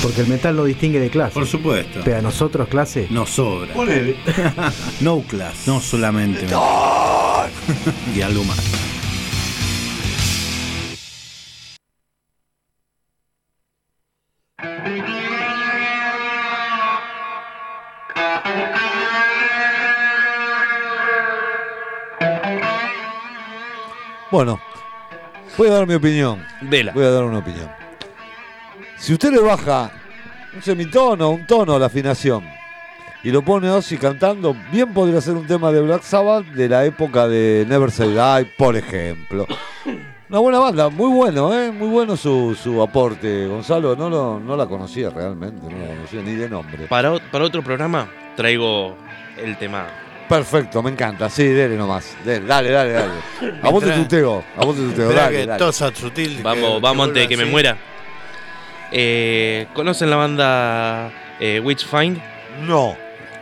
Porque el metal no distingue de clase. Por supuesto. Pero a nosotros clase nos sobra. Ponele. No class, no solamente metal. Y algo más. Bueno, voy a dar mi opinión. Dela. Voy a dar una opinión. Si usted le baja un semitono, un tono a la afinación y lo pone Ozzy cantando, bien podría ser un tema de Black Sabbath de la época de Never Say Die, por ejemplo. Una buena banda, muy bueno, muy bueno su aporte. Gonzalo, no la conocía realmente, no la conocía ni de nombre. Para otro programa traigo el tema. Perfecto, me encanta. Sí, dale nomás. Dale. A vos te tuteo. Dale. Tosa sutil. Vamos antes de que me muera. ¿Conocen la banda Witchfind? No.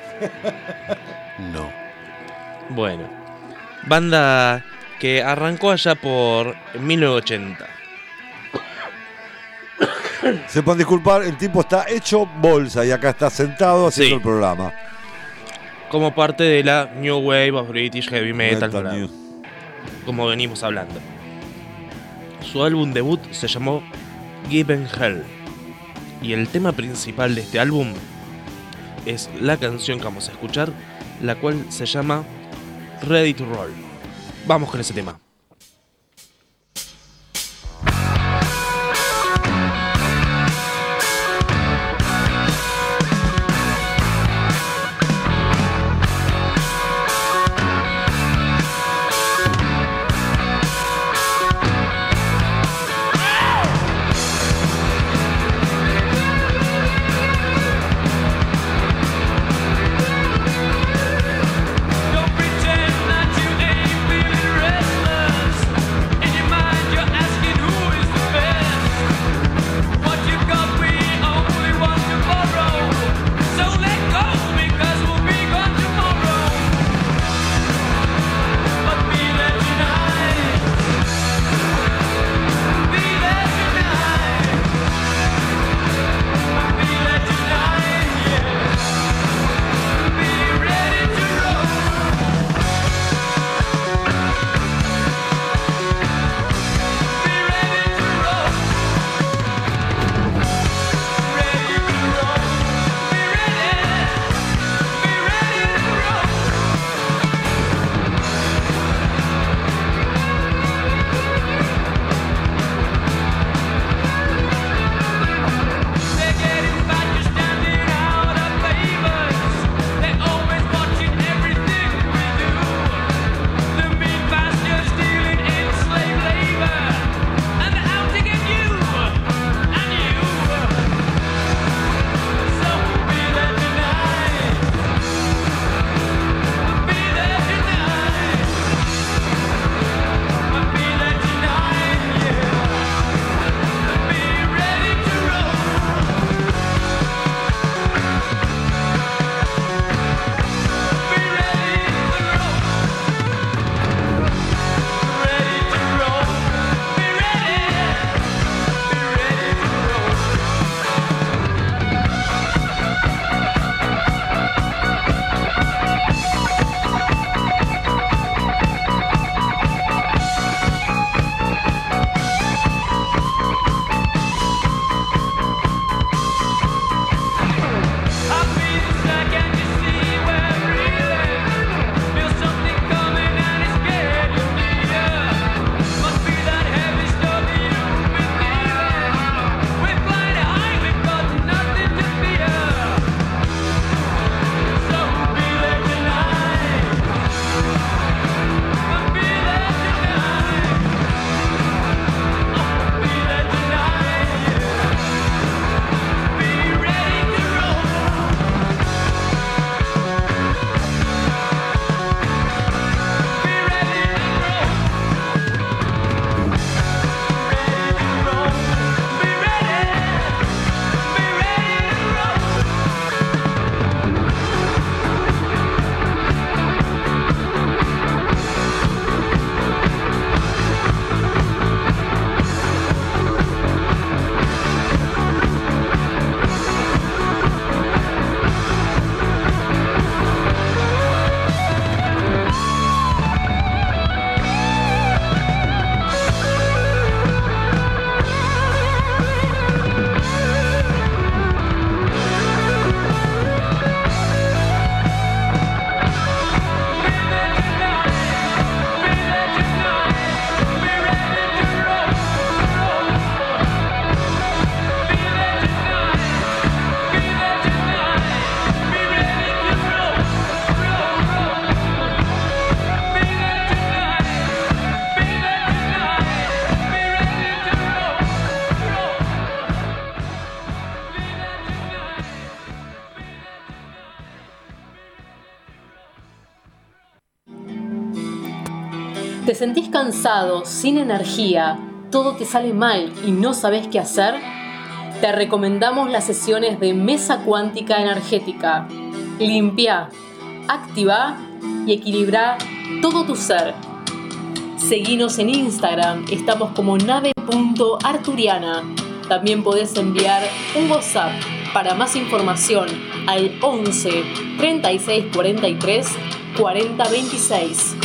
No. Bueno, banda que arrancó allá por 1980. Se pueden disculpar, el tipo está hecho bolsa y acá está sentado haciendo el programa. Como parte de la New Wave of British Heavy Metal, New. como venimos hablando. Su álbum debut se llamó Given Hell. Y el tema principal de este álbum es la canción que vamos a escuchar, la cual se llama Ready to Roll. Vamos con ese tema. Don't pretend that you ain't feeling restless. ¿Te sentís cansado, sin energía, todo te sale mal y no sabés qué hacer? Te recomendamos las sesiones de Mesa Cuántica Energética. Limpia, activa y equilibra todo tu ser. Seguinos en Instagram, estamos como nave.arturiana. También podés enviar un WhatsApp para más información al 11 36 43 40 26.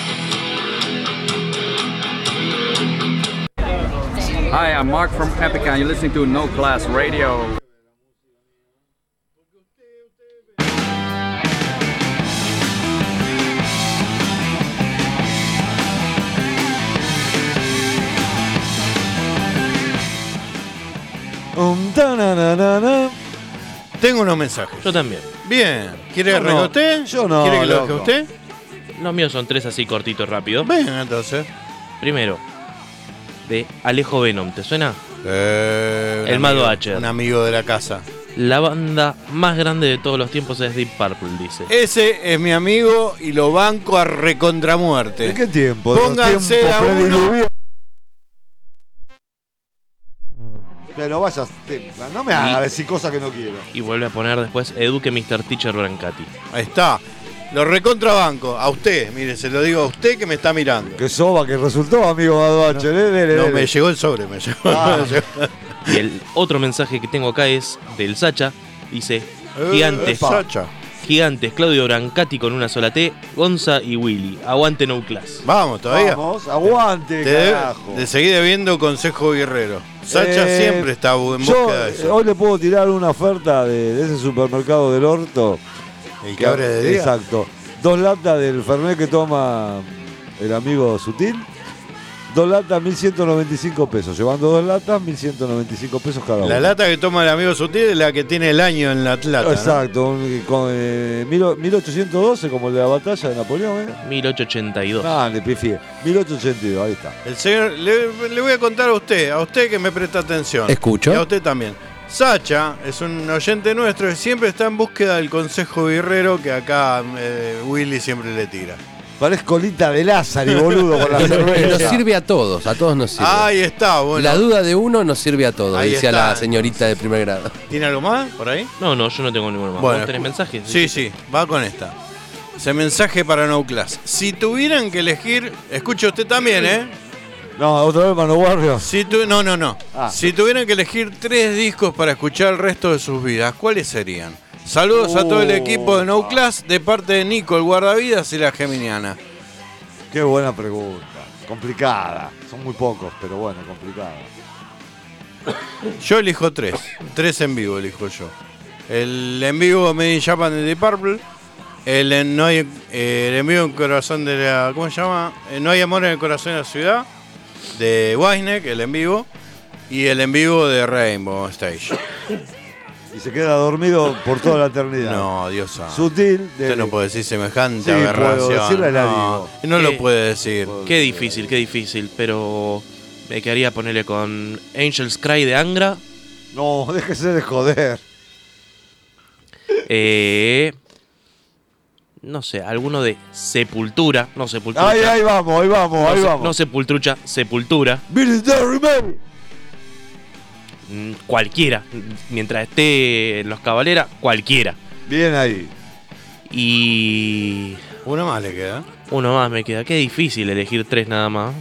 Hi, I'm Mark from Epica, and you're listening to No Class Radio. Tengo unos mensajes. Yo también. Bien. ¿Quiere que Yo no. arranque usted? Yo no, ¿Quiere que lo loco. deje usted? Los míos son 3 así cortitos, rápidos. Venga, entonces. Primero, de Alejo Venom, ¿te suena? Un El Mad amigo- Butcher. Un amigo de la casa. La banda más grande de todos los tiempos es Deep Purple, dice. Ese es mi amigo y lo banco a recontramuerte. ¿De qué tiempo? ¿De los Pónganse tiempos a uno. prediluvios? Pero vayas, no me hagas decir cosas que no quiero. Y vuelve a poner después Eduque Mr. Teacher Brancati. Ahí está. Lo recontrabanco. A usted, mire, se lo digo a usted que me está mirando. Qué soba que resultó, amigo Maduache. No, me llegó el sobre, me llegó. Ah. me llegó. Y el otro mensaje que tengo acá es del Sacha. Dice, gigantes, Sacha. gigantes, Claudio Brancati con una sola T, Gonza y Willy. Aguante No Class. Vamos, todavía. Vamos, aguante, carajo. Te seguí debiendo consejo guerrero. Sacha siempre está en yo, búsqueda de eso. hoy le puedo tirar una oferta de ese supermercado del Orto. El que abre de día. Exacto. 2 latas del Fernet que toma el amigo Sutil. 2 latas, 1.195 pesos. Llevando 2 latas, 1.195 pesos cada una. La lata que toma el amigo Sutil es la que tiene el año en la lata. Exacto, con 1812 como el de la batalla de Napoleón. 1882. Ah, le pifié. 1882, ahí está. El señor, le voy a contar a usted que me presta atención. Escucho. Y a usted también. Sacha es un oyente nuestro que siempre está en búsqueda del consejo guerrero que acá Willy siempre le tira. Parezco colita de Lázaro, boludo, con la Nos cerveza. sirve a todos nos sirve. Ahí está, bueno. La duda de uno nos sirve a todos, Ahí decía está. la señorita de primer grado. ¿Tiene algo más por ahí? No, yo no tengo ninguno más. Bueno, ¿Vos tenés mensajes? Sí, va con esta. Ese mensaje para No Class. Si tuvieran que elegir, escuche usted también, ¿eh? No, otra vez Mano Barrio. No. Si tuvieran que elegir 3 discos para escuchar el resto de sus vidas, ¿cuáles serían? Saludos a todo el equipo de No Class de parte de Nico, el guardavidas y la geminiana. Qué buena pregunta. Complicada. Son muy pocos, pero bueno, complicada. Yo elijo 3. 3 en vivo elijo yo. El en vivo Made in Japan de Deep Purple. El en vivo en corazón de la... ¿Cómo se llama? No hay amor en el corazón de la ciudad. De Wisnek, el en vivo. Y el en vivo de Rainbow Stage. Y se queda dormido por toda la eternidad. No, Dios santo. Sutil. Usted no puede decir semejante Sí, aberración. puedo decirle, la no, digo. no lo puede decir. Qué difícil, pero me quedaría ponerle con Angels Cry de Angra. No, déjese de joder. No sé, alguno de Sepultura. No, Sepultura. Ahí vamos. No Sepultrucha, Sepultura. Military Man. Cualquiera. Mientras esté en los Caballeras, cualquiera. Bien ahí. Y... Uno más le queda. Uno más me queda. Qué difícil elegir 3 nada más.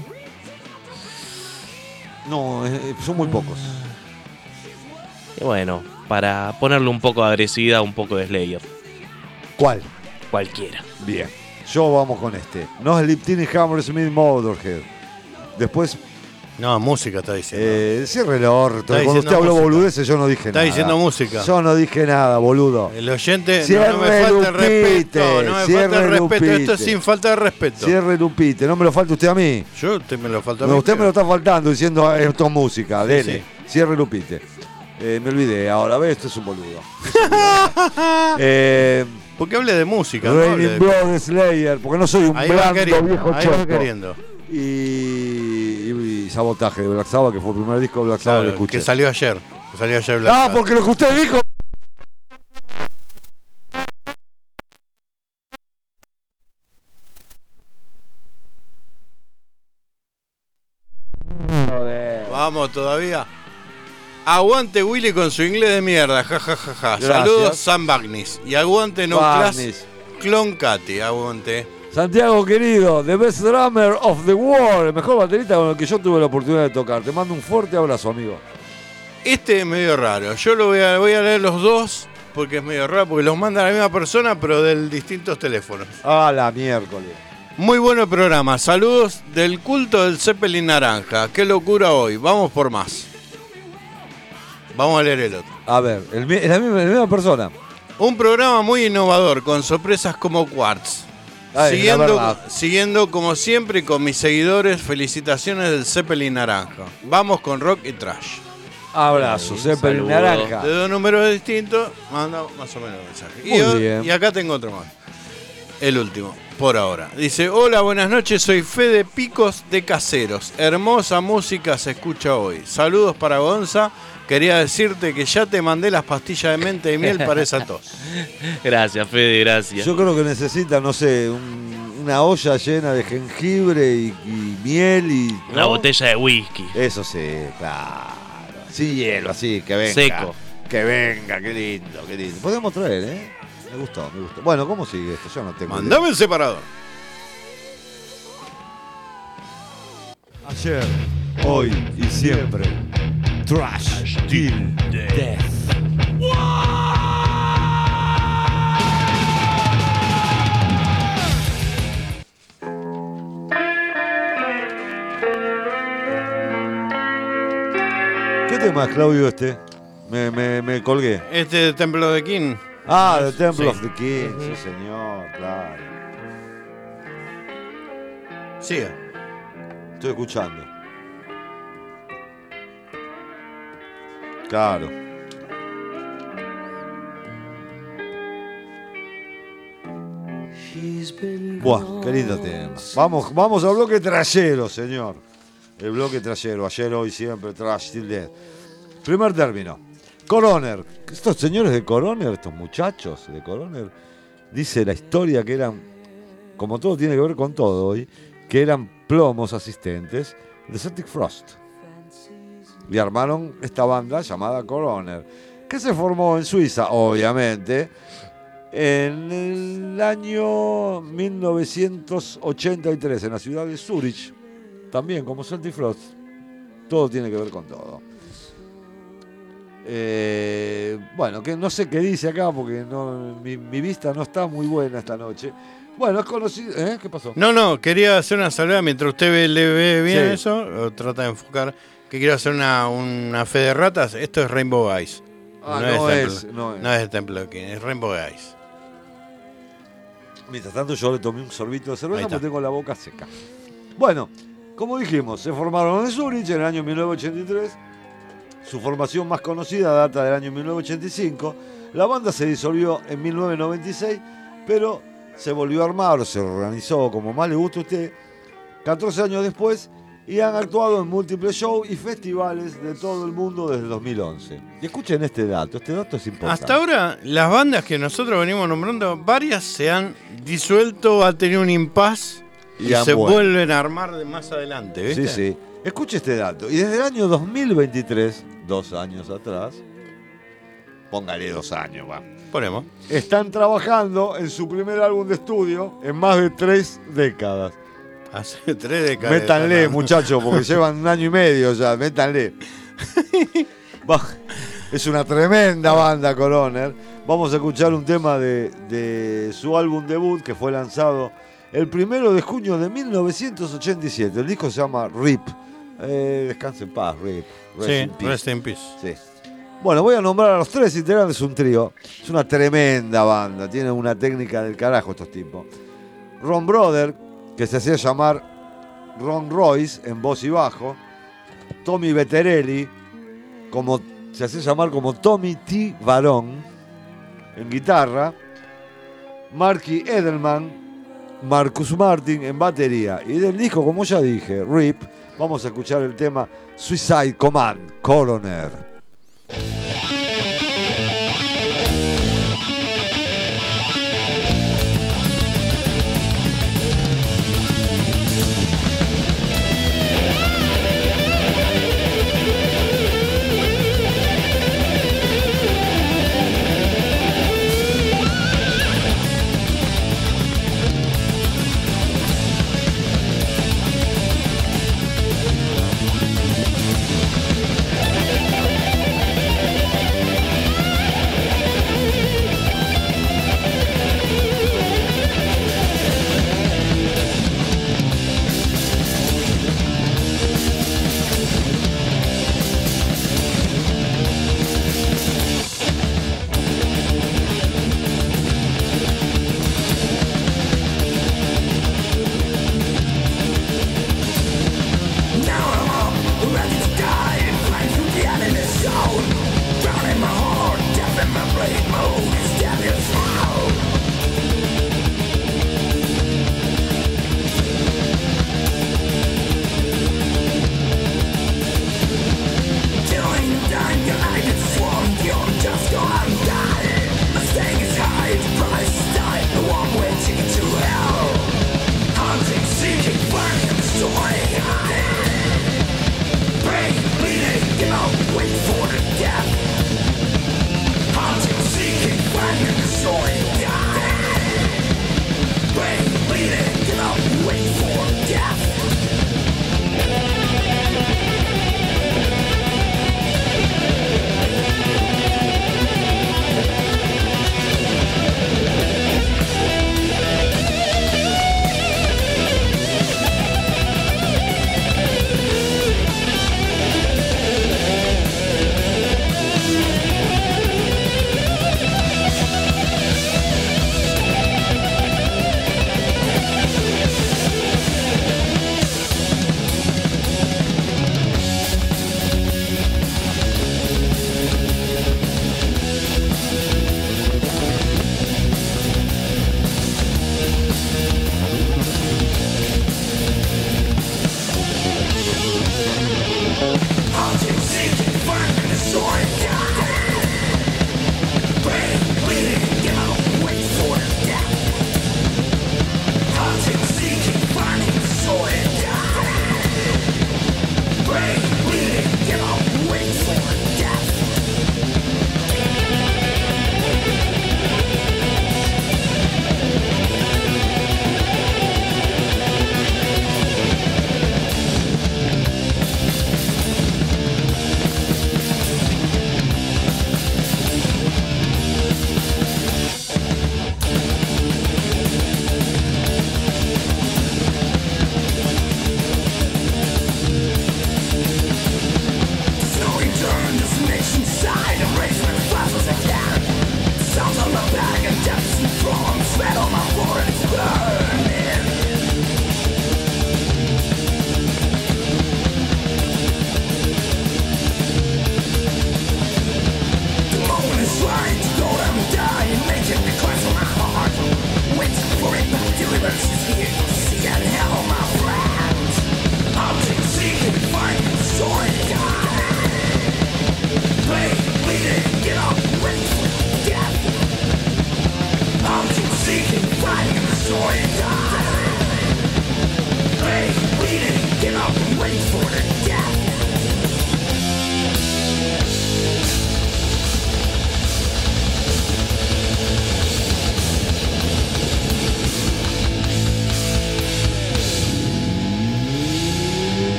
No, son muy pocos. Y bueno, para ponerle un poco de agresividad, un poco de Slayer. ¿Cuál? Cualquiera. Bien. Yo vamos con este. No es Liptini Hammersmith Motorhead. Después. No, música está diciendo. Cierre el orto. Está Cuando diciendo usted habló música. boludeces, yo no dije Está nada. diciendo música. Yo no dije nada, boludo. El oyente, Cierre no me falta el Lupite, respeto. No me falta el respeto. Lupite. Esto es sin falta de respeto. Cierre Lupite. No me lo falta usted a mí. Usted me lo falta a No, mí. usted me lo está faltando diciendo esto es música. Dele. sí. Cierre Lupite. Me olvidé. Ahora, ve, esto es un boludo. ¿Por qué hable de música? No hable Raining de... Blood Slayer. Porque no soy un Ahí va blando queriendo, viejo ahí va choto. queriendo. Y Sabotaje de Black Sabbath, que fue el primer disco de Black Sabbath que escuché. Que salió ayer. Black Sabbath. Porque lo que usted dijo. Vamos todavía. Aguante Willy con su inglés de mierda, jajajaja. Gracias. Saludos Sam Bagnis. Y aguante No Class, Bagnis. Clon Katy, aguante. Santiago querido, the best drummer of the world, el mejor baterista con el que yo tuve la oportunidad de tocar. Te mando un fuerte abrazo, amigo. Este es medio raro. Yo lo voy a leer los dos porque es medio raro, porque los manda la misma persona, pero de distintos teléfonos. Ah, la miércoles. Muy bueno el programa. Saludos del culto del Zeppelin naranja. Qué locura hoy. Vamos por más. Vamos a leer el otro. A ver, es la misma persona. Un programa muy innovador, con sorpresas como Quartz. Ay, Siguiendo como siempre con mis seguidores, felicitaciones del Zeppelin naranja. Vamos con rock y trash. Abrazo, Zeppelin naranja. De dos números distintos, manda más o menos el mensaje. Muy bien. Y acá tengo otro más. El último, por ahora. Dice, hola, buenas noches, soy Fede Picos de Caseros. Hermosa música se escucha hoy. Saludos para Gonza. Quería decirte que ya te mandé las pastillas de menta y miel para esa tos. Gracias, Fede, gracias. Yo creo que necesita, no sé, una olla llena de jengibre y miel y... ¿no? Una botella de whisky. Eso sí, claro. Sin hielo, así, que venga. Seco. Que venga, qué lindo, qué lindo. Podemos traer, ¿eh? Me gustó, me gustó. Bueno, ¿cómo sigue esto? Yo no tengo idea. Mandame el separador. Ayer, hoy y siempre. Trash Till Death. ¿Qué tema es, Claudio, este? Me colgué. Este de Templo de King. Ah, The Temple Sí. of the King, sí señor, claro. Siga. Estoy escuchando. Claro. Buah, qué lindo tema. Vamos al bloque trayero, señor. El bloque trayero, ayer, hoy, siempre, Trash Till Death. Primer término. Coroner. Estos señores de Coroner, estos muchachos de Coroner, dice la historia que eran, como todo tiene que ver con todo hoy, que eran plomos asistentes de Celtic Frost. Y armaron esta banda llamada Coroner, que se formó en Suiza, obviamente, en el año 1983, en la ciudad de Zurich, también como Celtic Frost. Todo tiene que ver con todo. Bueno, que no sé qué dice acá porque mi vista no está muy buena esta noche. Bueno, es conocido. ¿Qué pasó? No, quería hacer una salvedad mientras usted le ve bien Sí. eso, o trata de enfocar. Que quiero hacer una fe de ratas. Esto es Rainbow Eyes. No es de Templo de King, es Rainbow Eyes. Mientras tanto yo le tomé un sorbito de Ahí cerveza está. porque tengo la boca seca. Bueno, como dijimos, se formaron en Zurich en el año 1983. Su formación más conocida data del año 1985. La banda se disolvió en 1996, pero se volvió a armar o se organizó, como más le gusta a usted, 14 años después, y han actuado en múltiples shows y festivales de todo el mundo desde 2011. Y escuchen este dato es importante. Hasta ahora, las bandas que nosotros venimos nombrando, varias se han disuelto, han tenido un impasse y han se vuelto. vuelven a armar de más adelante, ¿viste? Sí, sí. Escuche este dato. Y desde el año 2023, 2 años atrás, póngale 2 años, va. Ponemos. Están trabajando en su primer álbum de estudio en más de 3 décadas. Hace 3 décadas. Métanle, muchachos, porque llevan 1 año y medio ya, métanle. Es una tremenda banda, Coroner. Vamos a escuchar un tema de su álbum debut que fue lanzado el 1 de junio de 1987. El disco se llama RIP. Descanse en paz, RIP. Rest in Peace. Sí. Bueno, voy a nombrar a los 3 integrantes de un trío. Es una tremenda banda, tienen una técnica del carajo estos tipos. Ron Brother, que se hacía llamar Ron Royce en voz y bajo. Tommy Vetterelli, se hacía llamar como Tommy T. Varón en guitarra. Marky Edelman, Marcus Martin en batería. Y del disco, como ya dije, RIP, vamos a escuchar el tema Suicide Command, Coroner.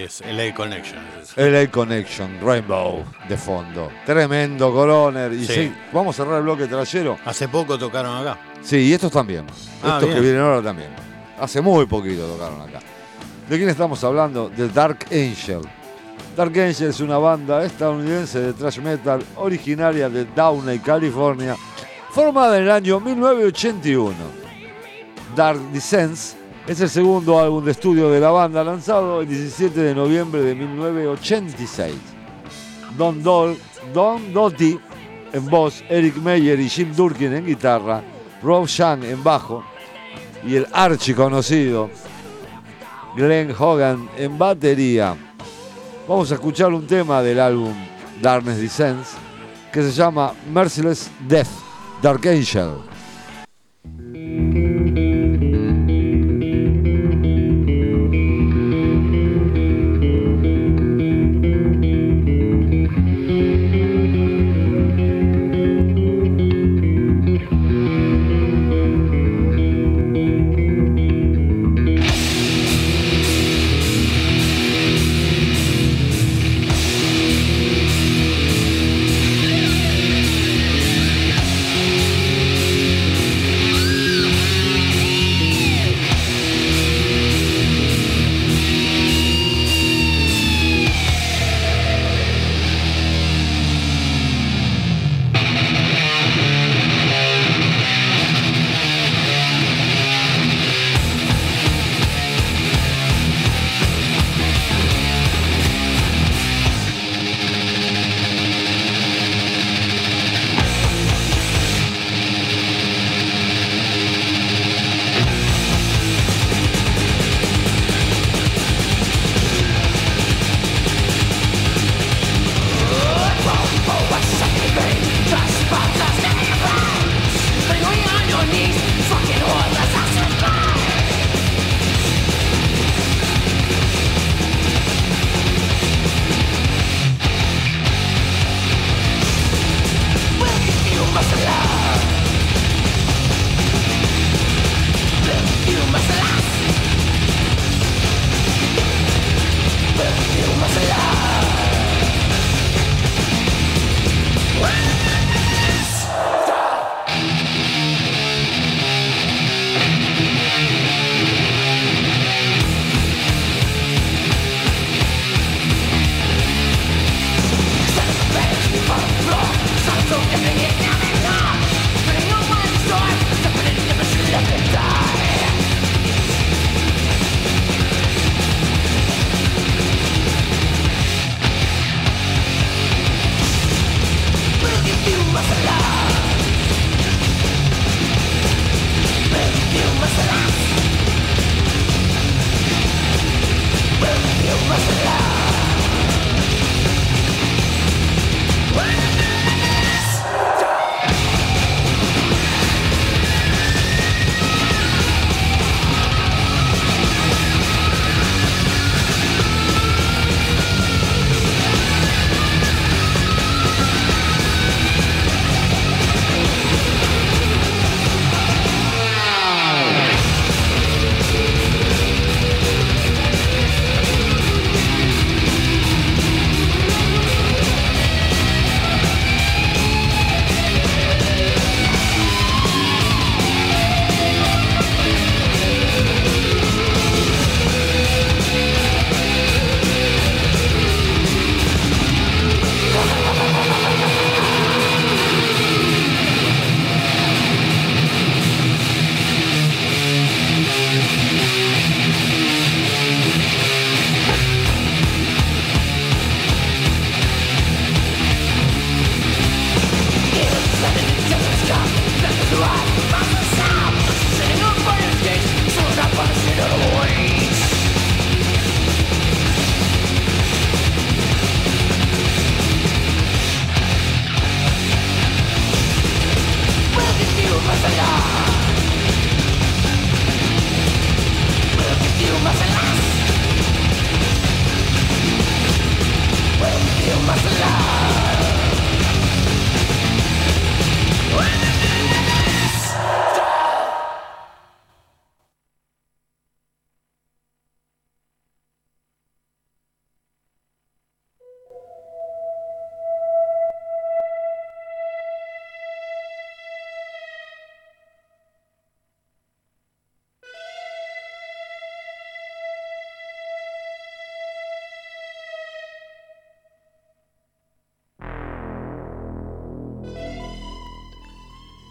es LA Connection. LA Connection, Rainbow, de fondo. Tremendo, Coroner. Y Sí. sí, vamos a cerrar el bloque trayero. Hace poco tocaron acá. Sí, y estos también. Ah, Estos bien. que vienen ahora también. Hace muy poquito tocaron acá. ¿De quién estamos hablando? De Dark Angel. Dark Angel es una banda estadounidense de thrash metal originaria de Downey, California, formada en el año 1981. Dark Descents es el segundo álbum de estudio de la banda, lanzado el 17 de noviembre de 1986. Don Doty en voz, Eric Meyer y Jim Durkin en guitarra, Rob Young en bajo y el archiconocido Glenn Hogan en batería. Vamos a escuchar un tema del álbum Darkness Descends que se llama Merciless Death, Dark Angel.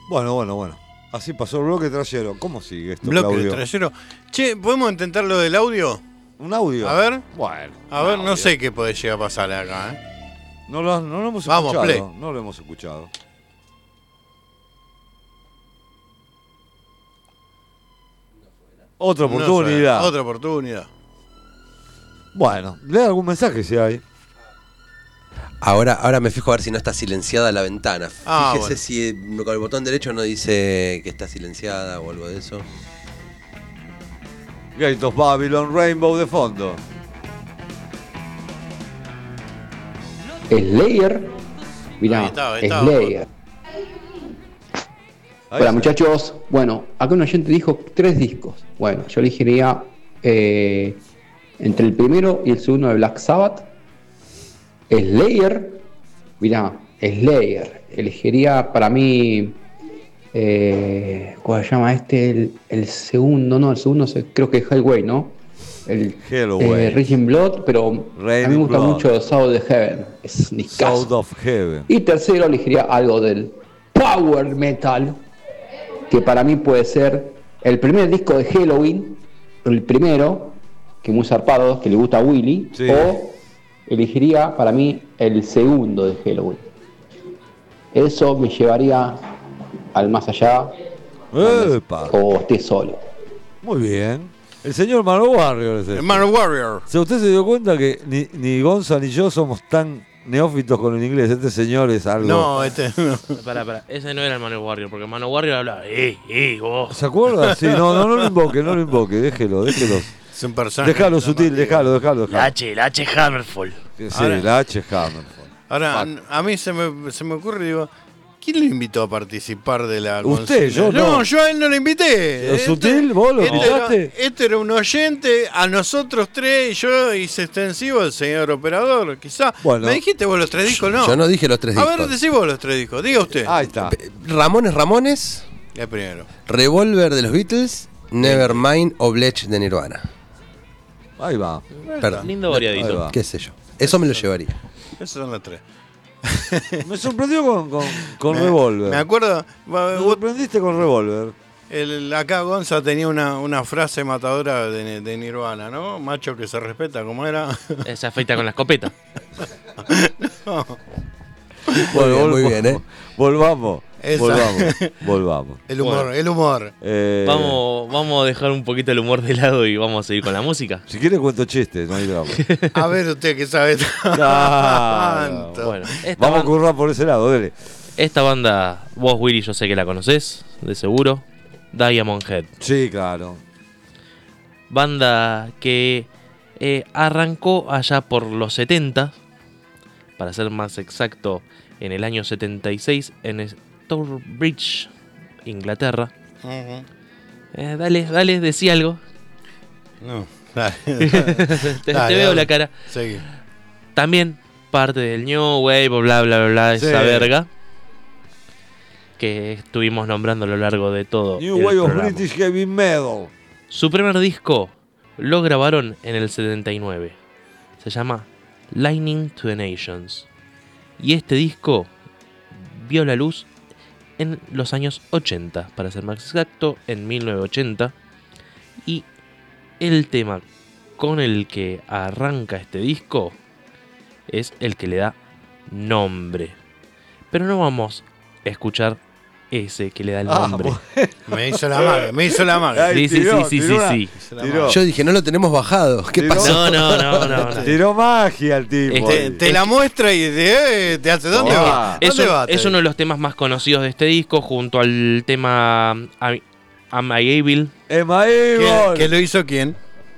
Bueno. Así pasó el bloque trayero. ¿Cómo sigue esto, Bloque Claudio? trayero. Che, ¿podemos intentar lo del audio? ¿Un audio? A ver. Bueno. A ver, no sé qué puede llegar a pasar acá, No lo hemos Vamos, escuchado. play. No lo hemos escuchado. Otra oportunidad. Otra oportunidad. Bueno, lee algún mensaje si hay. Ahora me fijo a ver si no está silenciada la ventana. Ah, Fíjese bueno. si con el botón derecho no dice que está silenciada o algo de eso. Gate of Babylon, Rainbow de fondo. Slayer. Mirá, Ahí está, Slayer. Hola muchachos. Bueno, acá un oyente dijo 3 discos. Bueno, yo elegiría entre el primero y el segundo de Black Sabbath. Slayer. Mirá, Slayer. Elegiría para mí. ¿Cómo se llama este? El segundo, no, el segundo creo que es Hellway, ¿no? El Hellway. Raging Blood, pero a mí me gusta mucho Sound of Heaven. Es discazo. Sound of Heaven. Y tercero elegiría algo del Power Metal, que para mí puede ser el primer disco de Halloween, el primero, que muy zarpado, que le gusta a Willy, Sí. o elegiría para mí el segundo de Halloween. Eso me llevaría al más allá, ¡Epa! o esté solo. Muy bien. El señor Manowar Warrior es este. Manowar Warrior. Si usted se dio cuenta que ni Gonza ni yo somos tan neófitos con el inglés. Este señor es algo... No, este no. Pará. Ese no era el Manowar Warrior, porque Manowar Warrior hablaba, vos. ¿Se acuerda? Sí, no lo invoque, déjelo. Es un personaje. Déjalo sutil, déjalo. La H Hammerfall. Sí, Ahora- la H Hammerfall. Ahora, a mí se me ocurre, digo, ¿quién lo invitó a participar de la Usted, consigna? yo no. No, yo a él no lo invité. ¿Lo sutil? ¿Vos lo invitaste? Este era un oyente, a nosotros 3, y yo hice extensivo al señor operador, quizá. Bueno. ¿Me dijiste vos los 3 discos? No. Yo no dije los 3 A discos. ver, decí vos los 3 discos, diga usted. Ahí está. Ramones, El primero. Revolver de los Beatles, Nevermind o Bletch de Nirvana. Ahí va. Perdón. Lindo variadito. Qué sé yo. Eso me lo llevaría. Esos son los 3. Me sorprendió con Revolver. Me acuerdo. Me sorprendiste con Revolver. Acá Gonza tenía una frase matadora de Nirvana, ¿no? Macho que se respeta, ¿cómo era? Se afeita con la escopeta. No. Bueno, muy bien, ¿eh? Volvamos. Esa. Volvamos. El humor, Bueno. el humor. Vamos a dejar un poquito el humor de lado y vamos a seguir con la música. Si quieres cuento chistes, no hay drama. A ver usted que sabe Claro. tanto. Bueno, Vamos a currar por ese lado, dele. Esta banda, vos Willy, yo sé que la conocés, de seguro. Diamond Head. Sí, claro. Banda que arrancó allá por los 70, para ser más exacto, en el año 76 en Stourbridge, Inglaterra. Ujú. Dale, decí algo. No, dale. Te veo la cara. Seguí. También parte del New Wave, bla bla bla, Sí. esa verga que estuvimos nombrando a lo largo de todo New el Wave of programa. British Heavy Metal. Su primer disco lo grabaron en el 79. Se llama Lightning to the Nations. Y este disco vio la luz en los años 80, para ser más exacto, en 1980. Y el tema con el que arranca este disco es el que le da nombre. Pero no vamos a escuchar ese que le da el nombre. Me hizo la magia. Ay, Sí. tiró. Yo dije, no lo tenemos bajado. ¿Qué Tiró. pasó? No. Tiró magia el tipo. Te la muestra y te hace ¿dónde No. va? ¿Dónde va? Es uno de los temas más conocidos de este disco, junto al tema Am I Evil. Emma Evil. ¿Qué lo hizo quién?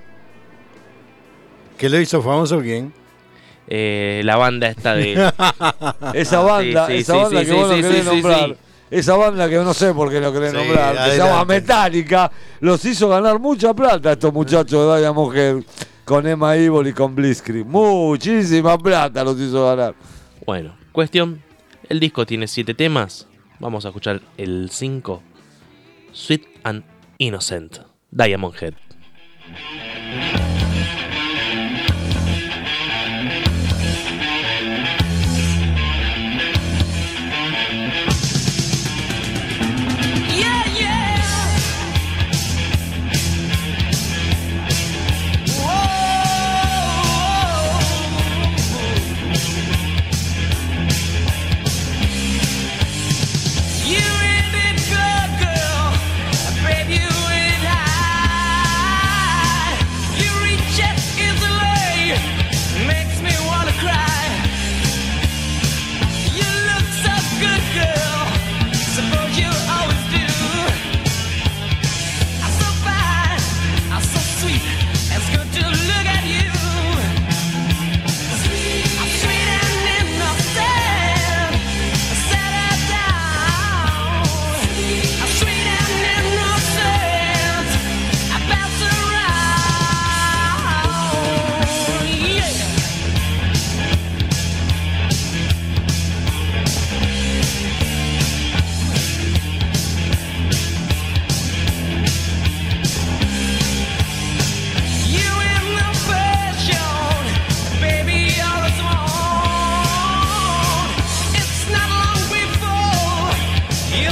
¿Qué lo hizo famoso quién? La banda esta de... Esa banda que vos no querés nombrar. Esa banda que no sé por qué lo querés Sí, nombrar, que se llama adelante. Metallica, los hizo ganar mucha plata a estos muchachos de Diamond Head con Emma Evil y con Blitzkrieg. Muchísima plata los hizo ganar. Bueno, cuestión, el disco tiene 7 temas. Vamos a escuchar el 5, Sweet and Innocent, Diamond Head.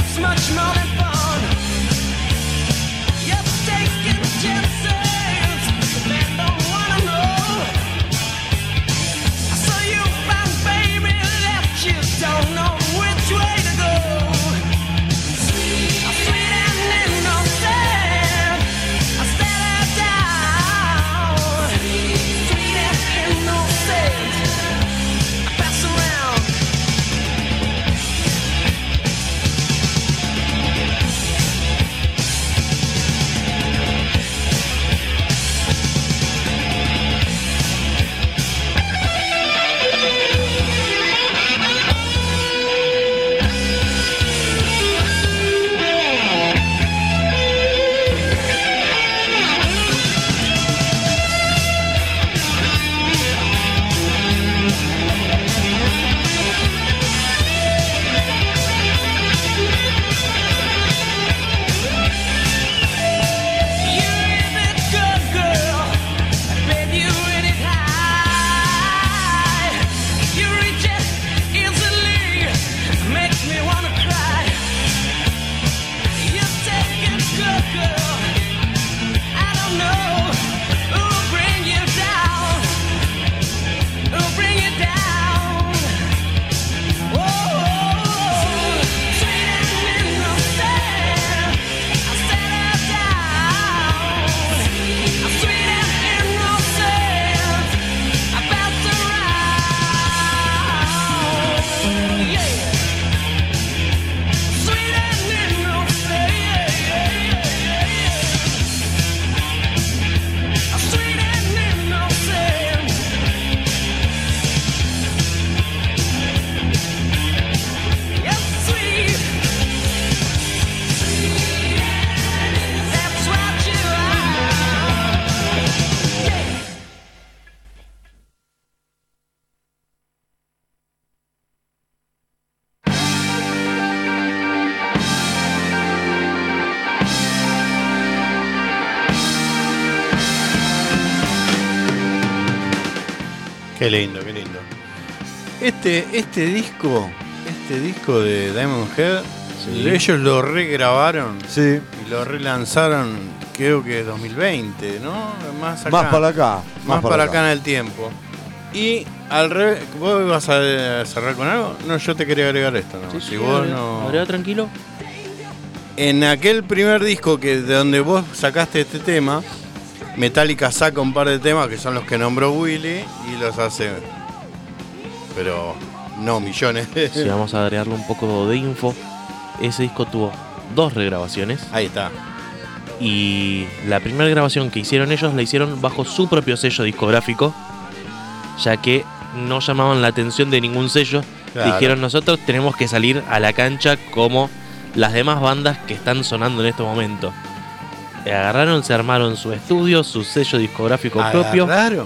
It's much more than fun. You're taking chances, men don't wanna know. So you found baby left, you don't know which way to go. Sweet and innocent, I settle down. Sweet and innocent, I pass around. Qué lindo, qué lindo. Este disco de Diamond Head, Sí. ellos lo regrabaron Sí. y lo relanzaron, creo que 2020, ¿no? Más acá. Más para acá. Más para acá en el tiempo. Y al revés, ¿vos vas a cerrar con algo? No, yo te quería agregar esto, ¿no? Sí, Si vos agrega- no. agrega tranquilo. En aquel primer disco de donde vos sacaste este tema, Metallica saca un par de temas que son los que nombró Willy y los hace, pero no millones. Si vamos a agregarle un poco de info, ese disco tuvo 2 regrabaciones. Ahí está. Y la primera grabación que hicieron ellos la hicieron bajo su propio sello discográfico, ya que no llamaban la atención de ningún sello. Claro. Dijeron, nosotros tenemos que salir a la cancha como las demás bandas que están sonando en este momento. Agarraron, se armaron su estudio, su sello discográfico propio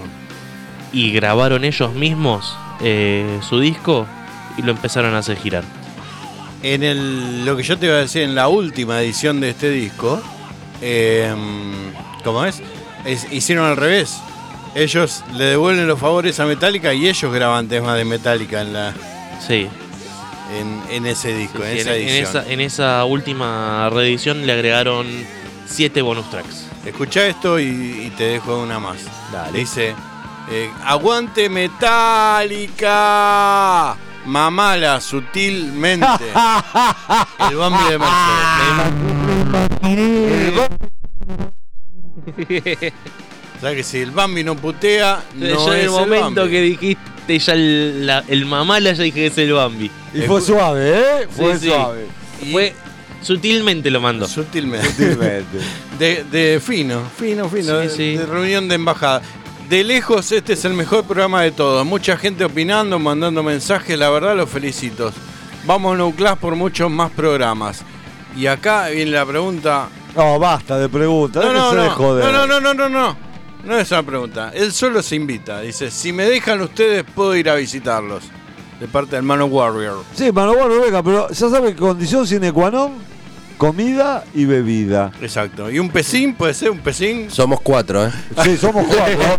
y grabaron ellos mismos su disco y lo empezaron a hacer girar. Lo que yo te iba a decir, en la última edición de este disco, ¿cómo es? Hicieron al revés. Ellos le devuelven los favores a Metallica y ellos graban temas de Metallica Sí. en ese disco, Sí, en sí, esa edición. en esa última reedición le agregaron 7 bonus tracks. Escuchá esto y te dejo una más. Dale. Dice, aguante Metallica, mamala sutilmente. El Bambi de Mercedes. O sea que si el Bambi no putea, no ya en es el momento Bambi. que dijiste ya el mamala, ya dije que es el Bambi. Y fue suave, ¿eh? Fue Sí, sí. suave. Fue sutilmente lo mandó. Sutilmente. Sutilmente. De fino, Sí, sí. de reunión de embajada. De lejos, este es el mejor programa de todos. Mucha gente opinando, mandando mensajes. La verdad, los felicito. Vamos a No Class por muchos más programas. Y acá viene la pregunta. No, basta de preguntas. No, déjense de joder. no. No es una pregunta. Él solo se invita. Dice, si me dejan ustedes, puedo ir a visitarlos. De parte del Mano Warrior. Sí, mano, bueno, venga, pero ya sabe que condición sine qua non, comida y bebida. Exacto. ¿Y un pecín? ¿Puede ser un pecín? Somos 4, ¿eh? Sí, somos 4.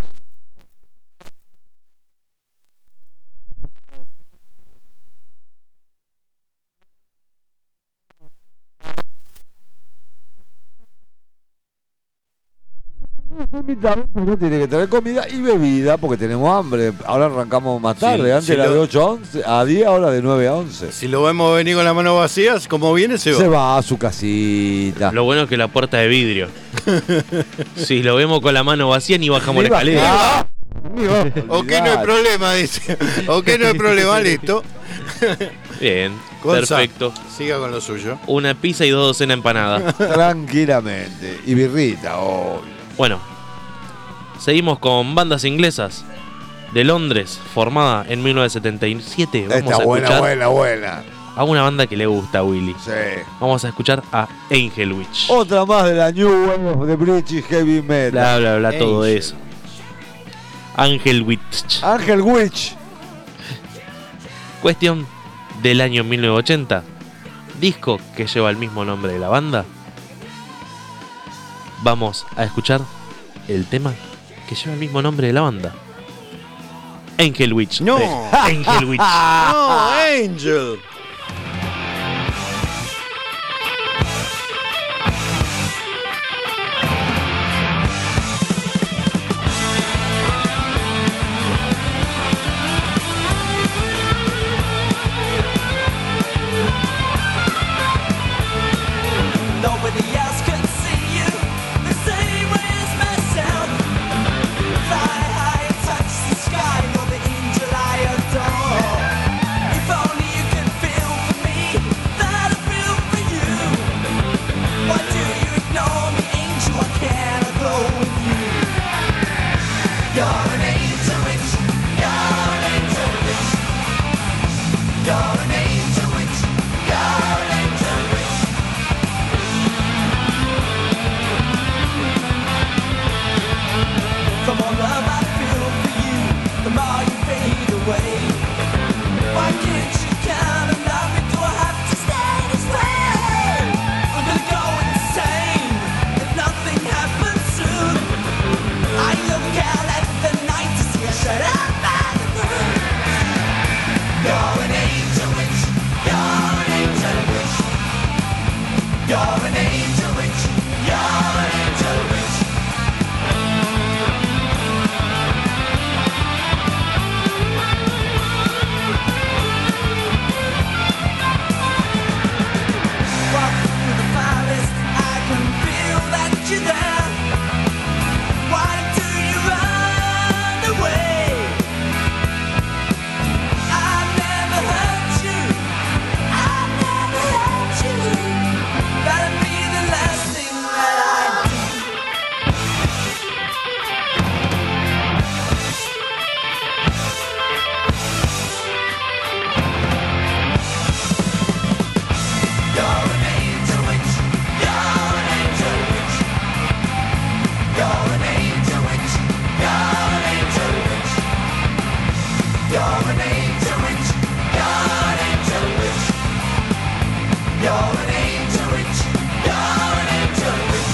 invitamos, pero tiene que traer comida y bebida porque tenemos hambre. Ahora arrancamos más tarde. Antes si era lo- de 8 a 11, a 10, ahora de 9 a 11. Si lo vemos venir con las manos vacías, como viene, se va. Se va a su casita. Lo bueno es que la puerta es de vidrio. Si lo vemos con la mano vacía, ni bajamos la escalera. Ok, no hay problema, dice. Ok, no hay problema, listo. Bien, Gonza, perfecto. Siga con lo suyo. Una pizza y 2 docenas de empanadas. Tranquilamente. Y birrita, obvio. Bueno, seguimos con bandas inglesas de Londres, formada en 1977. Vamos Está a buena, escuchar buena. a una banda que le gusta a Willy. Sí. Vamos a escuchar a Angel Witch. Otra más de la New Wave of the British Heavy Metal. Bla, bla, bla, todo Angel. eso. Angel Witch. Angel Witch. Cuestión del año 1980. Disco que lleva el mismo nombre de la banda. Vamos a escuchar el tema que lleva el mismo nombre de la banda. Angel Witch. No. de Angel Witch. No, Angel. Nobody else could see you the same way as myself. Fly high and touch the sky, you're the angel I adore. If only you could feel for me that I feel for you. Why do you ignore me, angel? Why can't I go with you? You're an angel witch. You're an angel witch. You're an angel witch. You're an angel witch. The more love I feel for you, the more you fade away. Why can't you count on love me? Do I have to stay this way? I'm gonna go insane if nothing happens soon. I look out at the night to see a shut up by the moon. You're an angel witch. You're an angel witch. You're an angel witch. You're an angel witch. Walk through the forest, I can feel that you're there. Why do you run away? I've never hurt you. I've never hurt you. That'd be the last thing that I do. You're an angel witch. You're an angel witch. You're an angel witch. You're an angel witch. You're an angel witch. You're an angel witch. You're an angel witch. You're an angel witch.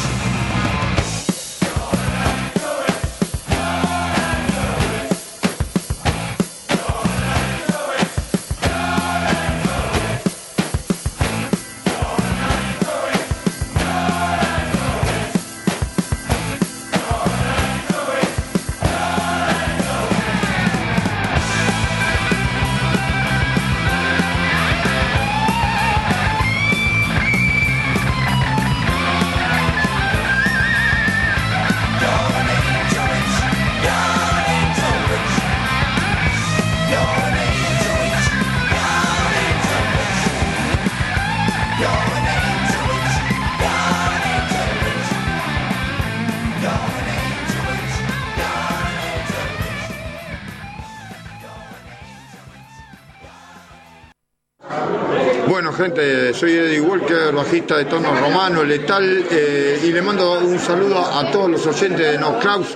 Bueno, gente, soy Eddie Walker, bajista de Tono Romano, Letal, y le mando un saludo a todos los oyentes de No Klaus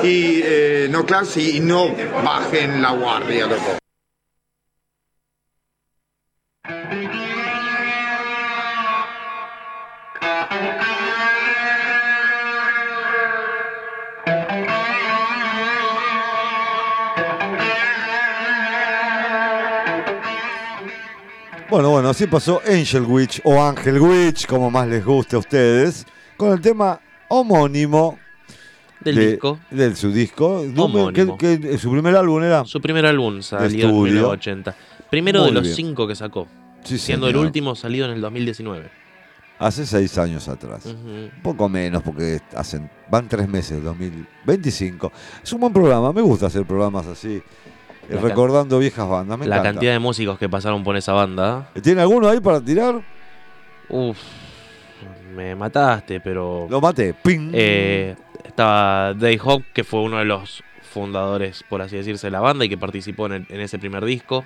y no bajen la guardia, loco. Bueno, así pasó Angel Witch o Angel Witch, como más les guste a ustedes, con el tema homónimo disco. De su disco. Homónimo. ¿Su primer álbum era? Su primer álbum salió en estudio. 1980. Primero Muy de los bien. 5 que sacó. Sí, siendo señor. el último salido en el 2019. Hace 6 años atrás. Ujú. Un poco menos porque van 3 meses, 2025. Es un buen programa, me gusta hacer programas así, La recordando viejas bandas. Me La encanta. cantidad de músicos que pasaron por esa banda. ¿Tiene alguno ahí para tirar? Uf, me mataste, pero... Lo maté, ping. Estaba Dave Hope, que fue uno de los fundadores, por así decirse, de la banda y que participó en ese primer disco.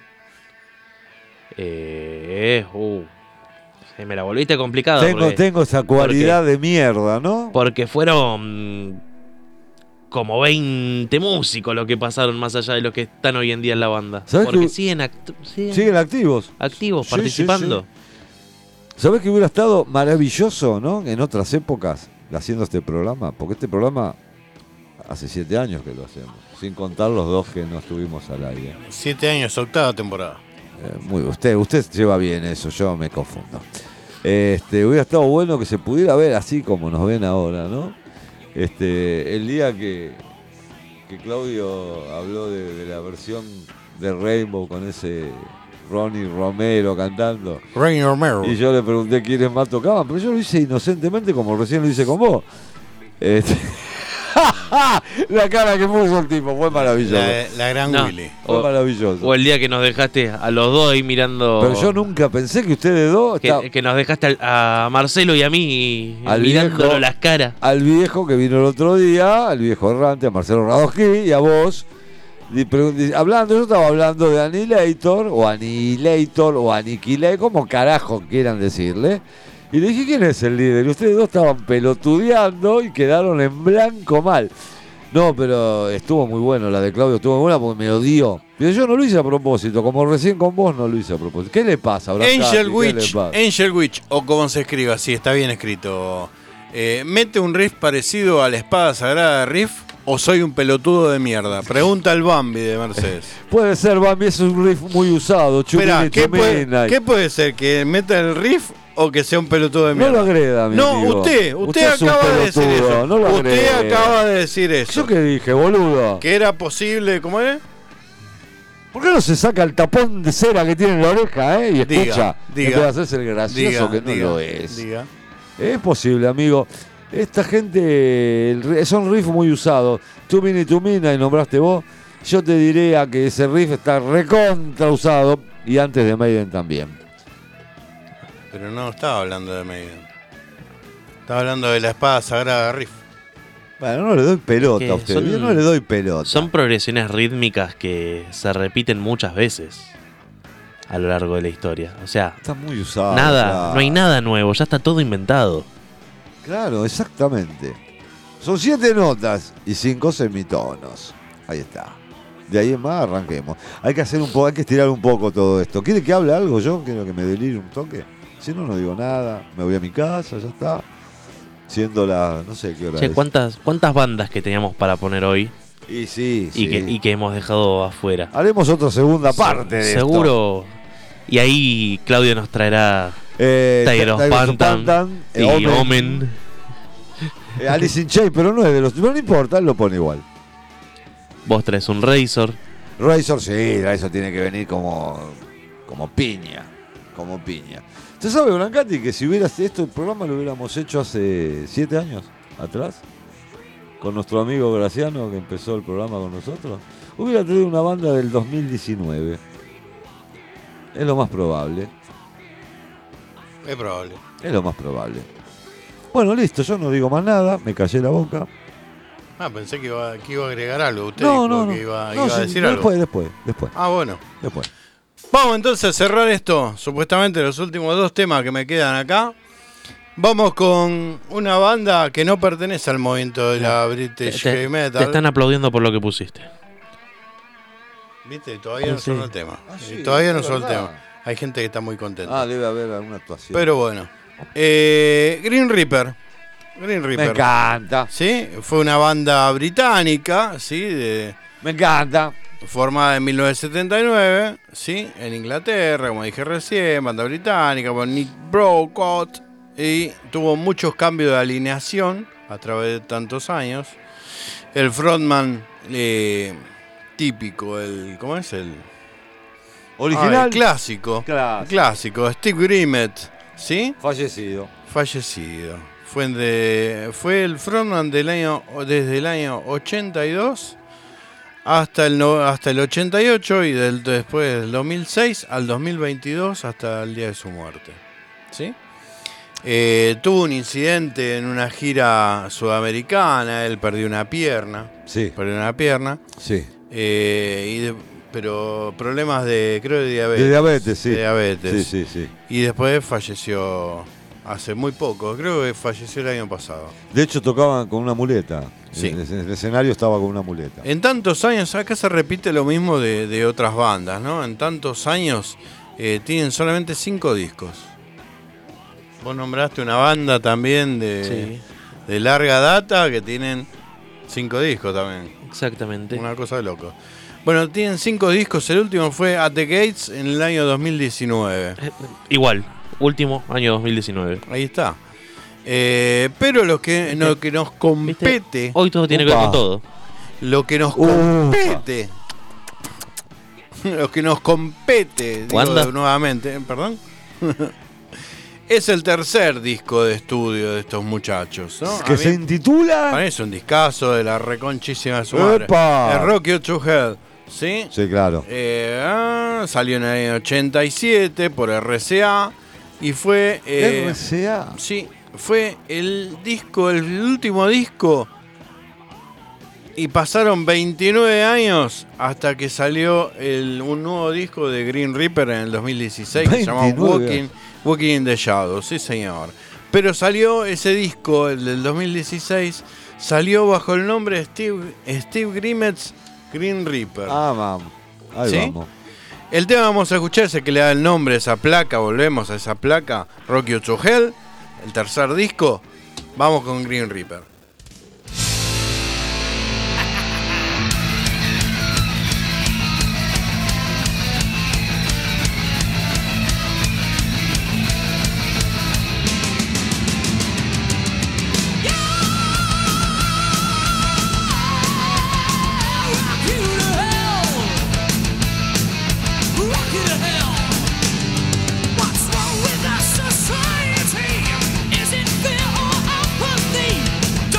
Me la volviste complicada. Tengo esa cualidad de mierda, ¿no? Porque fueron como 20 músicos los que pasaron más allá de los que están hoy en día en la banda. ¿Sabes Porque que- siguen activos. Activos, Sí, participando. sí, sí. ¿Sabés que hubiera estado maravilloso, ¿no? En otras épocas, haciendo este programa. Porque este programa hace 7 años que lo hacemos. Sin contar los 2 que no estuvimos al aire. 7 años, 8ª temporada. Usted lleva bien eso, yo me confundo. Hubiera estado bueno que se pudiera ver así como nos ven ahora, ¿no? El día que Claudio habló de la versión de Rainbow con ese Ronnie Romero cantando. Ronnie Romero. Y yo le pregunté quiénes más tocaban, pero yo lo hice inocentemente como recién lo hice con vos. La cara que puso el tipo fue maravilloso. La gran No. Willy. Fue maravilloso. O el día que nos dejaste a los dos ahí mirando. Pero yo nunca pensé que ustedes dos... Que nos dejaste a Marcelo y a mí Al mirándolo viejo- las caras. Al viejo que vino el otro día, al viejo errante, a Marcelo Radosky, y a vos, hablando, yo estaba hablando de Annihilator, o Aniquilator, como carajo quieran decirle, y le dije, ¿quién es el líder? Y ustedes dos estaban pelotudeando y quedaron en blanco mal. No, pero estuvo muy bueno, la de Claudio estuvo muy buena porque me odió. Pero yo no lo hice a propósito, como recién con vos no lo hice a propósito. ¿Qué le pasa, Bracati? Angel ¿Qué Witch, le pasa? Angel Witch, o como se escriba, sí, está bien escrito. ¿Mete un riff parecido a la espada sagrada de Riff o soy un pelotudo de mierda? Pregunta el Bambi de Mercedes. Puede ser, Bambi, es un riff muy usado. Esperá, ¿qué Chumina. puede ser? ¿Que meta el riff o que sea un pelotudo de No mierda? lo agreda, mi No, amigo. usted es un acaba de decir pelotudo, eso. no lo Usted agrede. acaba de decir eso. ¿Yo qué dije, boludo? Que era posible, ¿cómo es? ¿Por qué no se saca el tapón de cera que tiene en la oreja, y escucha? Diga. En vez de hacerse el gracioso que no lo es. Diga. Es posible, amigo. Esta gente son riffs muy usados. Tú Mina y nombraste vos. Yo te diría que ese riff está recontra usado y antes de Maiden también. Pero no estaba hablando de Maiden. Estaba hablando de la espada sagrada de Riff. Bueno, no le doy pelota Que a usted. son- Yo no le doy pelota. Son progresiones rítmicas que se repiten muchas veces a lo largo de la historia. O sea, Está muy usado. nada, claro. no hay nada nuevo, ya está todo inventado. Claro, exactamente. Son 7 notas y 5 semitonos. Ahí está. De ahí en más arranquemos. Hay que hacer un poco, hay que estirar un poco todo esto. ¿Quiere que hable algo yo? ¿Quiero que me delire un toque? Si no, no digo nada. Me voy a mi casa, ya está. Siendo la, no sé qué hora Che, es. ¿cuántas bandas que teníamos para poner hoy? Y sí, Y, sí. que hemos dejado afuera. Haremos otra segunda parte de Seguro. Y ahí Claudio nos traerá esto. Tiger of Pantan y Omen. Alice in Chains, pero no es de los... Pero no importa, él lo pone igual. Vos traes un Razor. Razor, sí, Razor tiene que venir como piña. Como piña. ¿Usted sabe, Brancati, que si hubiera esto, el programa lo hubiéramos hecho hace 7 años atrás? Con nuestro amigo Graciano, que empezó el programa con nosotros. Hubiera tenido una banda del 2019. Es lo más probable. Es probable. Es lo más probable. Bueno, listo, yo no digo más nada. Me callé la boca. Pensé que iba a agregar algo. Usted No, dijo no, no. que iba No, a sí, decir algo. Después. Ah, bueno. Después. Vamos entonces a cerrar esto. Supuestamente los últimos 2 temas que me quedan acá. Vamos con una banda que no pertenece al movimiento de la British Heavy Metal. Te están aplaudiendo por lo que pusiste. ¿Viste? Todavía no Sí. sonó el tema. sí, Todavía no es sonó el verdad. tema. Hay gente que está muy contenta. Debe haber alguna actuación. Pero bueno. Green Reaper. Green Reaper. Me encanta. Sí, fue una banda británica, ¿sí? Me encanta. Formada en 1979, ¿sí? En Inglaterra, como dije recién, banda británica, con Nick Brocott. Y tuvo muchos cambios de alineación a través de tantos años. el frontman típico, ¿cómo es el? Original. El clásico. Clásico, Steve Grimmett, ¿sí? Fallecido. Fue el frontman desde el año 82 hasta el 88 y después del 2006 al 2022 hasta el día de su muerte, ¿sí? Tuvo un incidente en una gira sudamericana, él perdió una pierna. Sí. Sí. Pero problemas de diabetes. De diabetes, sí. De diabetes. Sí. Y después falleció hace muy poco, creo que falleció el año pasado. De hecho tocaban con una muleta. Sí. En el escenario estaba con una muleta. En tantos años, acá se repite lo mismo de otras bandas, ¿no? En tantos años tienen solamente 5 discos. Vos nombraste una banda también de larga data que tienen 5 discos también. Exactamente. Una cosa de loco. Bueno, tienen 5 discos. El último fue At the Gates en el año 2019. Igual, último año 2019. Ahí está. Pero lo que nos compete... ¿Viste? Hoy todo tiene que ver con todo. Lo que nos compete... Lo que nos compete, digo nuevamente, ¿perdón? Es el tercer disco de estudio de estos muchachos, ¿no? Que se intitula... Parece un discazo de la reconchísima de su madre. ¡Epa! El Rock You to Hell, ¿sí? Sí, claro. Salió en el año 87 por RCA y fue... ¿RCA? Sí, fue el último disco, y pasaron 29 años hasta que salió un nuevo disco de Green Reaper en el 2016 que se llamaba Walking in the Shadows, sí señor. Pero salió ese disco, el del 2016, salió bajo el nombre de Steve Grimmett's Green Reaper. Vamos. Ahí ¿sí? vamos. El tema vamos a escuchar es el que le da el nombre a esa placa, volvemos a esa placa, Rock You to Hell, el tercer disco. Vamos con Green Reaper. What's wrong with our society? Is it fear or apathy?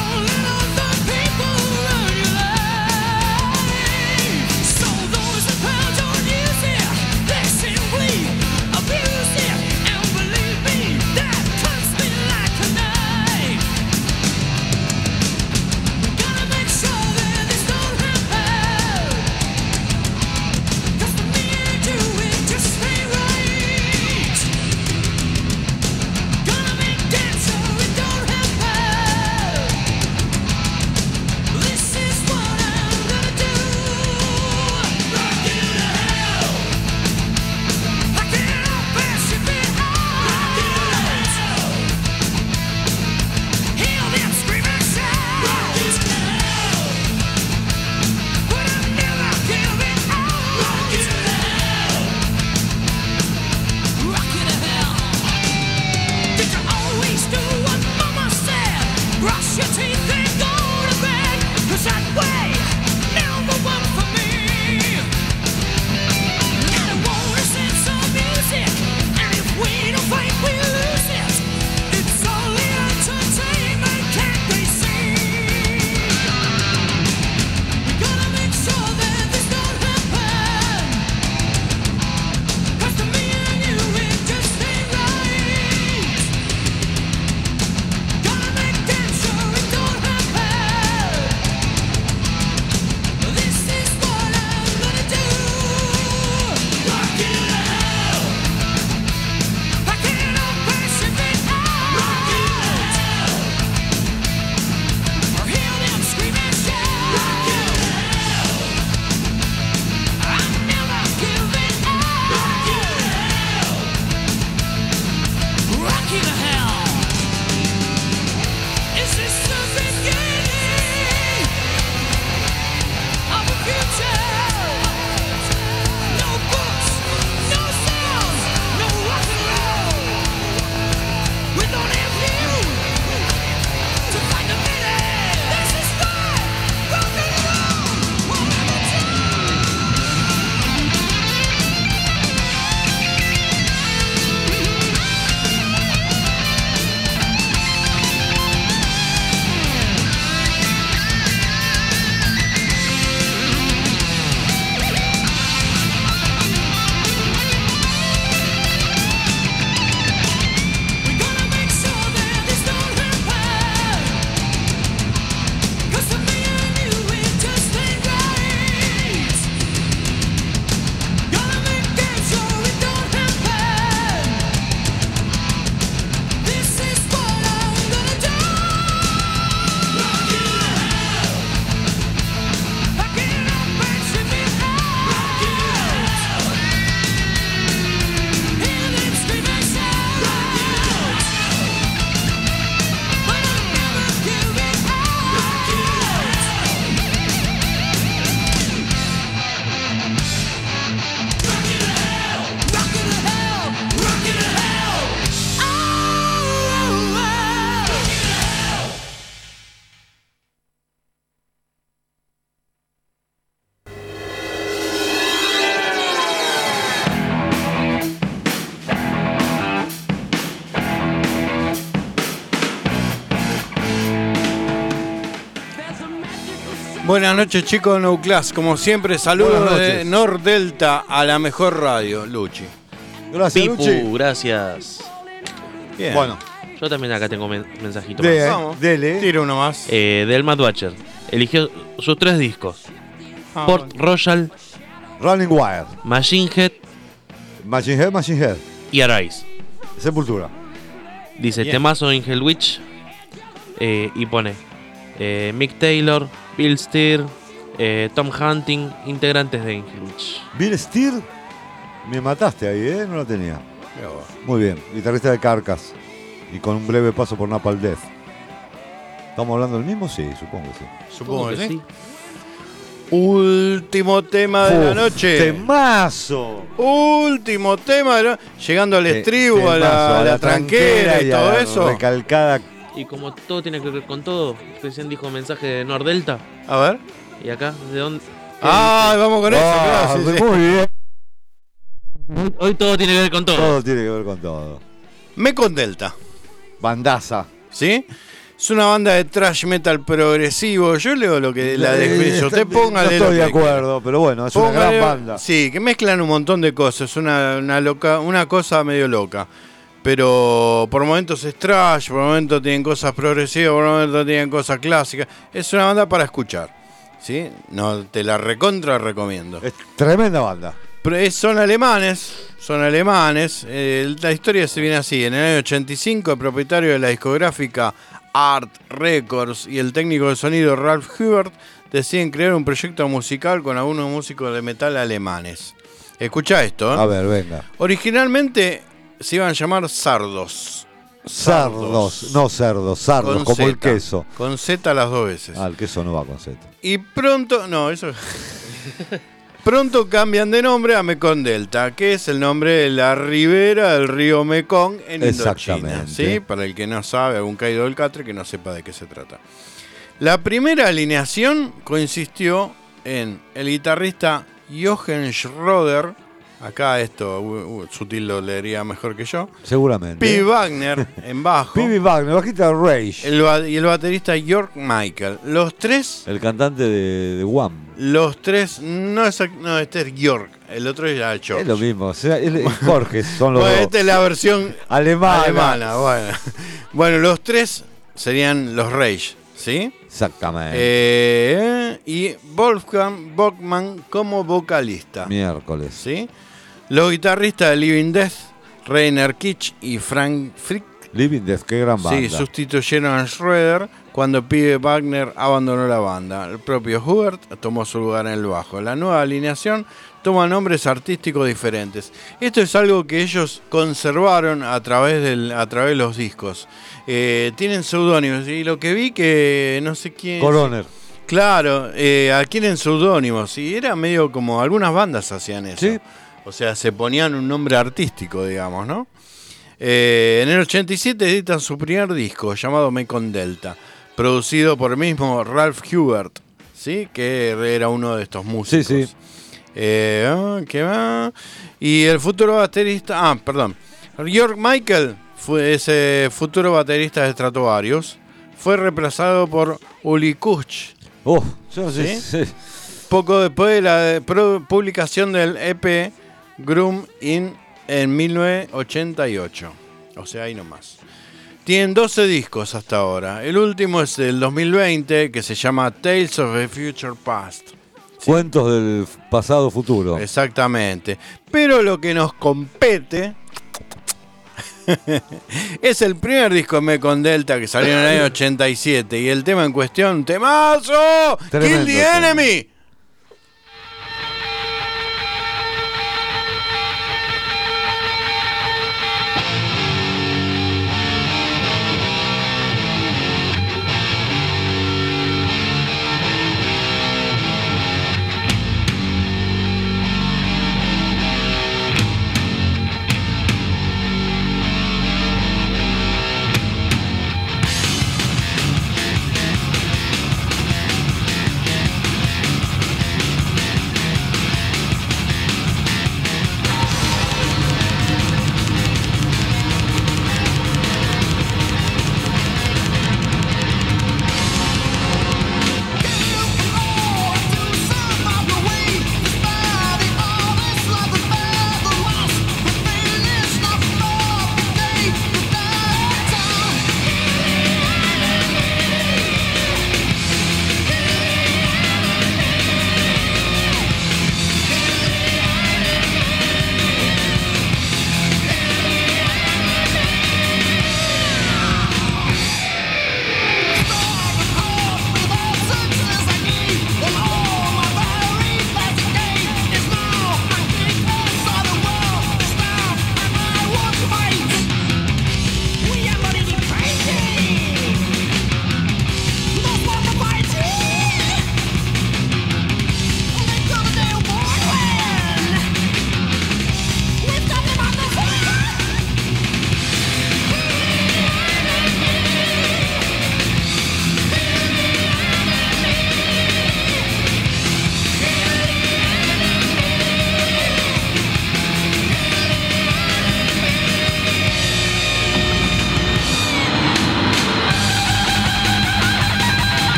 Buenas noches, chicos de No Class. Como siempre, saludos de Nordelta a la mejor radio, Luchi. Gracias, Pipu, Luchi. gracias. Bien. Bueno. Yo también acá tengo mensajito De- más. Vamos. Dele. Tira uno más. Del Matt Watcher. Eligió sus 3 discos. Port Royal, Running Wild. Machine Head Machine Head. y Arise. Sepultura. Dice Bien. temazo en Hellwitch. Y pone Mick Taylor, Bill Steer, Tom Hunting, integrantes de Hellwitch. Bill Steer. Me mataste ahí, no lo tenía. Muy bien. Guitarrista de Carcass. Y con un breve paso por Napalm Death. ¿Estamos hablando del mismo? Sí, supongo que sí. Supongo que sí. Último tema de la noche. ¡Temazo! Último tema, ¿no? Llegando al estribo, a la tranquera y a todo la eso. Recalcada. Y como todo tiene que ver con todo, recién dijo mensaje de Nordelta. A ver. ¿Y acá? ¿De dónde? Ah, vamos con eso, Ah, claro. Sí, sí. muy bien. Hoy todo tiene que ver con todo. Todo tiene que ver con todo. Me con Delta. Bandaza. ¿Sí? Es una banda de thrash metal progresivo. Yo leo lo que la definición. Usted póngale. No estoy lo de que acuerdo, pero bueno, es una Póngale- gran banda. Sí, que mezclan un montón de cosas. Una cosa medio loca. Pero por momentos es thrash, por momentos tienen cosas progresivas, por momentos tienen cosas clásicas. Es una banda para escuchar. ¿Sí? No, te la recontra recomiendo. Es tremenda banda. Pero son alemanes. La historia se viene así. En el año 85, el propietario de la discográfica Art Records y el técnico de sonido Ralph Hubert deciden crear un proyecto musical con algunos músicos de metal alemanes. Escucha esto. A ver, venga. Originalmente se iban a llamar Sardos. Sardos, no cerdos, sardos, Con como el Z. queso. Con Z las dos veces. Ah, el queso no va con Z. Y pronto, no, eso. Pronto cambian de nombre a Mekong Delta, que es el nombre de la ribera del río Mekong en Indochina. Exactamente. ¿Sí? Para el que no sabe, algún caído del catre que no sepa de qué se trata. La primera alineación consistió en el guitarrista Jochen Schroeder. Acá esto, Sutil lo leería mejor que yo. Seguramente. P. Wagner en bajo. P.B. Wagner, bajista de Rage. Y el baterista Jörg Michael. Los tres. El cantante de Wham. Los tres. No, este es Jörg. El otro es ya George. Es lo mismo. O sea, él es Jorge, son los Bueno, dos. esta es la versión alemana. Bueno, los tres serían los Rage, ¿sí? Exactamente. Y Wolfgang Bockmann como vocalista. Miércoles. ¿Sí? Los guitarristas de Living Death, Rainer Kitsch y Frank Frick. Living Death, qué gran banda. Sí, sustituyeron a Schroeder cuando P. Wagner abandonó la banda. El propio Hubert tomó su lugar en el bajo. La nueva alineación toma nombres artísticos diferentes. Esto es algo que ellos conservaron a través de los discos. Tienen seudónimos y lo que vi que no sé quién... Coroner. Claro, adquieren seudónimos y era medio como algunas bandas hacían eso. Sí. O sea, se ponían un nombre artístico, digamos, ¿no? En el 87 editan su primer disco llamado Mekong Delta, producido por el mismo Ralph Hubert, ¿sí? Que era uno de estos músicos. Sí, sí. ¿Qué va? Y el futuro baterista... Jörg Michael fue ese futuro baterista de Stratovarius. Fue reemplazado por Uli Kusch. ¿Sí? Poco después de la publicación del EP Groom In en 1988. O sea, ahí nomás. Tienen 12 discos hasta ahora. El último es del 2020, que se llama Tales of the Future Past. Cuentos del pasado futuro. Exactamente. Pero lo que nos compete es el primer disco de Mekong Delta que salió en el año 87. Y el tema en cuestión, ¡temazo! Tremendo, ¡Kill the Enemy!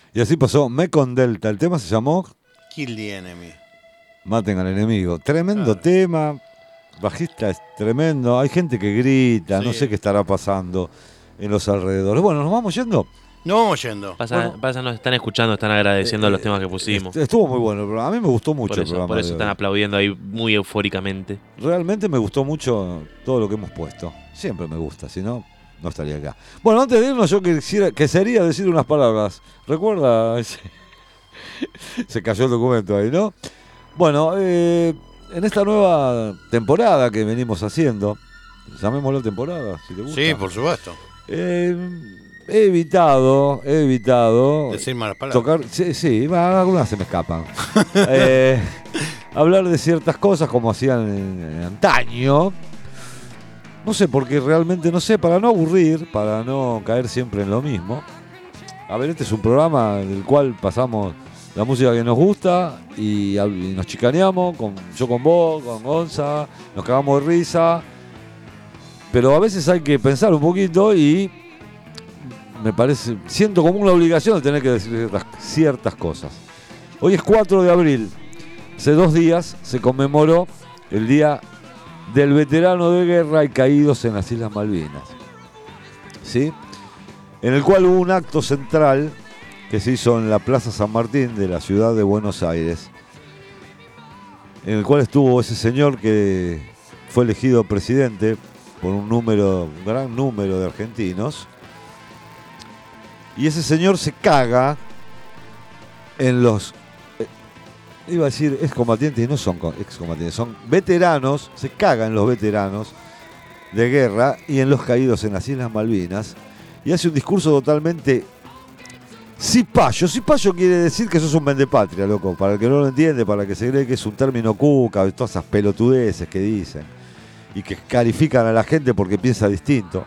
Y así pasó Mekong Delta. El tema se llamó Kill the Enemy. Maten al enemigo. Tremendo tema. Bajista es tremendo. Hay gente que grita. Sí. No sé qué estará pasando en los alrededores. Bueno, ¿nos vamos yendo? Nos vamos yendo. Pasa, nos están escuchando, están agradeciendo los temas que pusimos. Estuvo muy bueno el programa. A mí me gustó mucho el programa. Por eso de están hoy. aplaudiendo ahí muy eufóricamente. Realmente me gustó mucho todo lo que hemos puesto. Siempre me gusta, si no, no estaría acá. Bueno, antes de irnos yo quisiera decir unas palabras. ¿Recuerda? Se cayó el documento ahí, ¿no? Bueno, en esta nueva temporada que venimos haciendo, llamémoslo temporada, si te gusta. Sí, por supuesto. He evitado decir malas palabras. Tocar, sí, algunas se me escapan. Hablar de ciertas cosas como hacían en antaño. No sé, porque realmente, no sé, para no aburrir, para no caer siempre en lo mismo. A ver, este es un programa del cual pasamos la música que nos gusta y nos chicaneamos, yo con vos, con Gonza, nos cagamos de risa. Pero a veces hay que pensar un poquito y me parece, siento como una obligación de tener que decir ciertas cosas. Hoy es 4 de abril. Hace 2 días se conmemoró el Día del Veterano de Guerra y Caídos en las Islas Malvinas. ¿Sí? En el cual hubo un acto central que se hizo en la Plaza San Martín de la ciudad de Buenos Aires, en el cual estuvo ese señor que fue elegido presidente por un gran número de argentinos. Y ese señor se caga en los... iba a decir excombatientes y no son excombatientes, son veteranos, se caga en los veteranos de guerra y en los caídos en las Islas Malvinas. Y hace un discurso totalmente cipayo. Cipayo quiere decir que sos un vendepatria, loco. Para el que no lo entiende, para el que se cree que es un término cuca, de todas esas pelotudeces que dicen y que califican a la gente porque piensa distinto.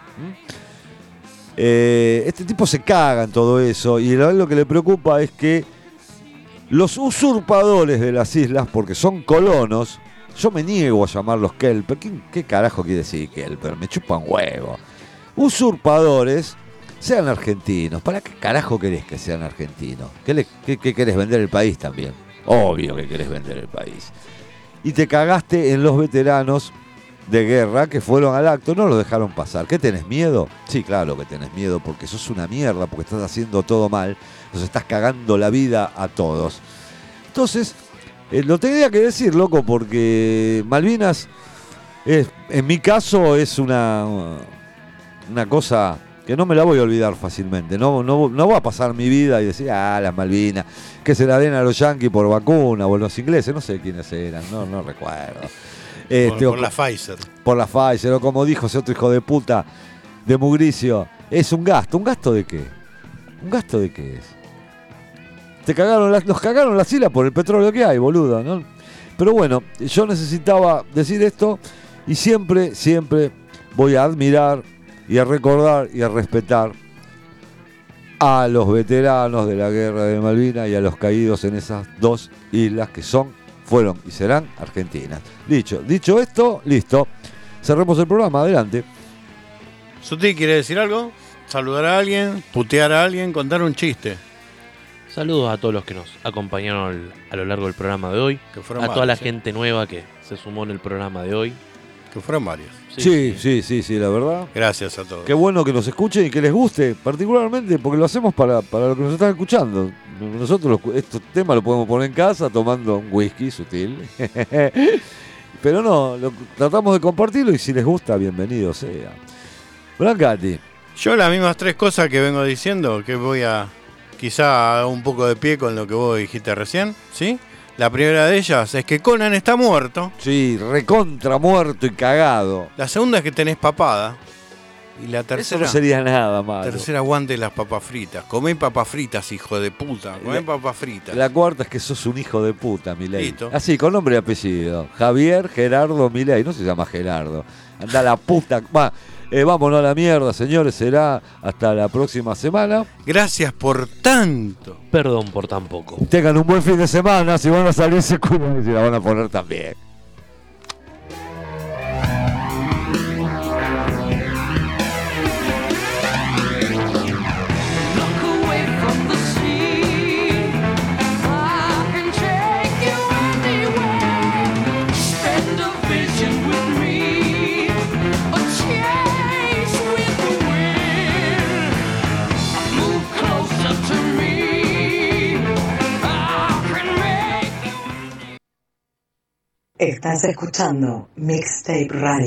Este tipo se caga en todo eso y lo que le preocupa es que los usurpadores de las islas, porque son colonos, yo me niego a llamarlos Kelper. ¿Qué carajo quiere decir Kelper? Me chupan huevo. Usurpadores, sean argentinos. ¿Para qué carajo querés que sean argentinos? ¿Qué querés vender el país también? Obvio que querés vender el país. Y te cagaste en los veteranos de guerra que fueron al acto, no los dejaron pasar. ¿Qué tenés miedo? Sí, claro que tenés miedo, porque sos una mierda, porque estás haciendo todo mal, nos estás cagando la vida a todos. Entonces, lo tenía que decir, loco, porque Malvinas, en mi caso, es una cosa que no me la voy a olvidar fácilmente. No voy a pasar mi vida y decir, las Malvinas, que se la den a los yanquis por vacuna, o los ingleses, no sé quiénes eran, no recuerdo. Por la Pfizer. Por la Pfizer, o como dijo ese otro hijo de puta de Mugricio, es un gasto. ¿Un gasto de qué? ¿Un gasto de qué es? Nos cagaron las islas por el petróleo que hay, boludo, ¿no? Pero bueno, yo necesitaba decir esto y siempre voy a admirar y a recordar y a respetar a los veteranos de la guerra de Malvinas y a los caídos en esas 2 islas que fueron y serán argentinas. Dicho esto, listo. Cerremos el programa, adelante. ¿Sutil quiere decir algo? ¿Saludar a alguien? ¿Putear a alguien? ¿Contar un chiste? Saludos a todos los que nos acompañaron a lo largo del programa de hoy. A toda la gente nueva que se sumó en el programa de hoy. Que fueron varios. Sí, la verdad. Gracias a todos. Qué bueno que nos escuchen y que les guste, particularmente porque lo hacemos para los que nos están escuchando. Nosotros estos temas los podemos poner en casa tomando un whisky Sutil. Pero no, tratamos de compartirlo y si les gusta, bienvenido sea. Brancati. Yo las mismas 3 cosas que vengo diciendo, que voy a quizá haga un poco de pie con lo que vos dijiste recién, ¿sí? La primera de ellas es que Conan está muerto. Sí, recontra muerto y cagado. La segunda es que tenés papada. Y la tercera... Eso no sería nada malo. Tercera, aguante las papas fritas. Comé papas fritas, hijo de puta. Comé papas fritas. La cuarta es que sos un hijo de puta, Milei. Listo. Así, con nombre y apellido. Javier Gerardo Milei. No se llama Gerardo. Anda a la puta... vámonos a la mierda, señores. Será hasta la próxima semana. Gracias por tanto. Perdón por tan poco. Tengan un buen fin de semana. Si van a salir, se cuidan y se la van a poner también. Look away from the sea. Estás escuchando Mixtape Radio.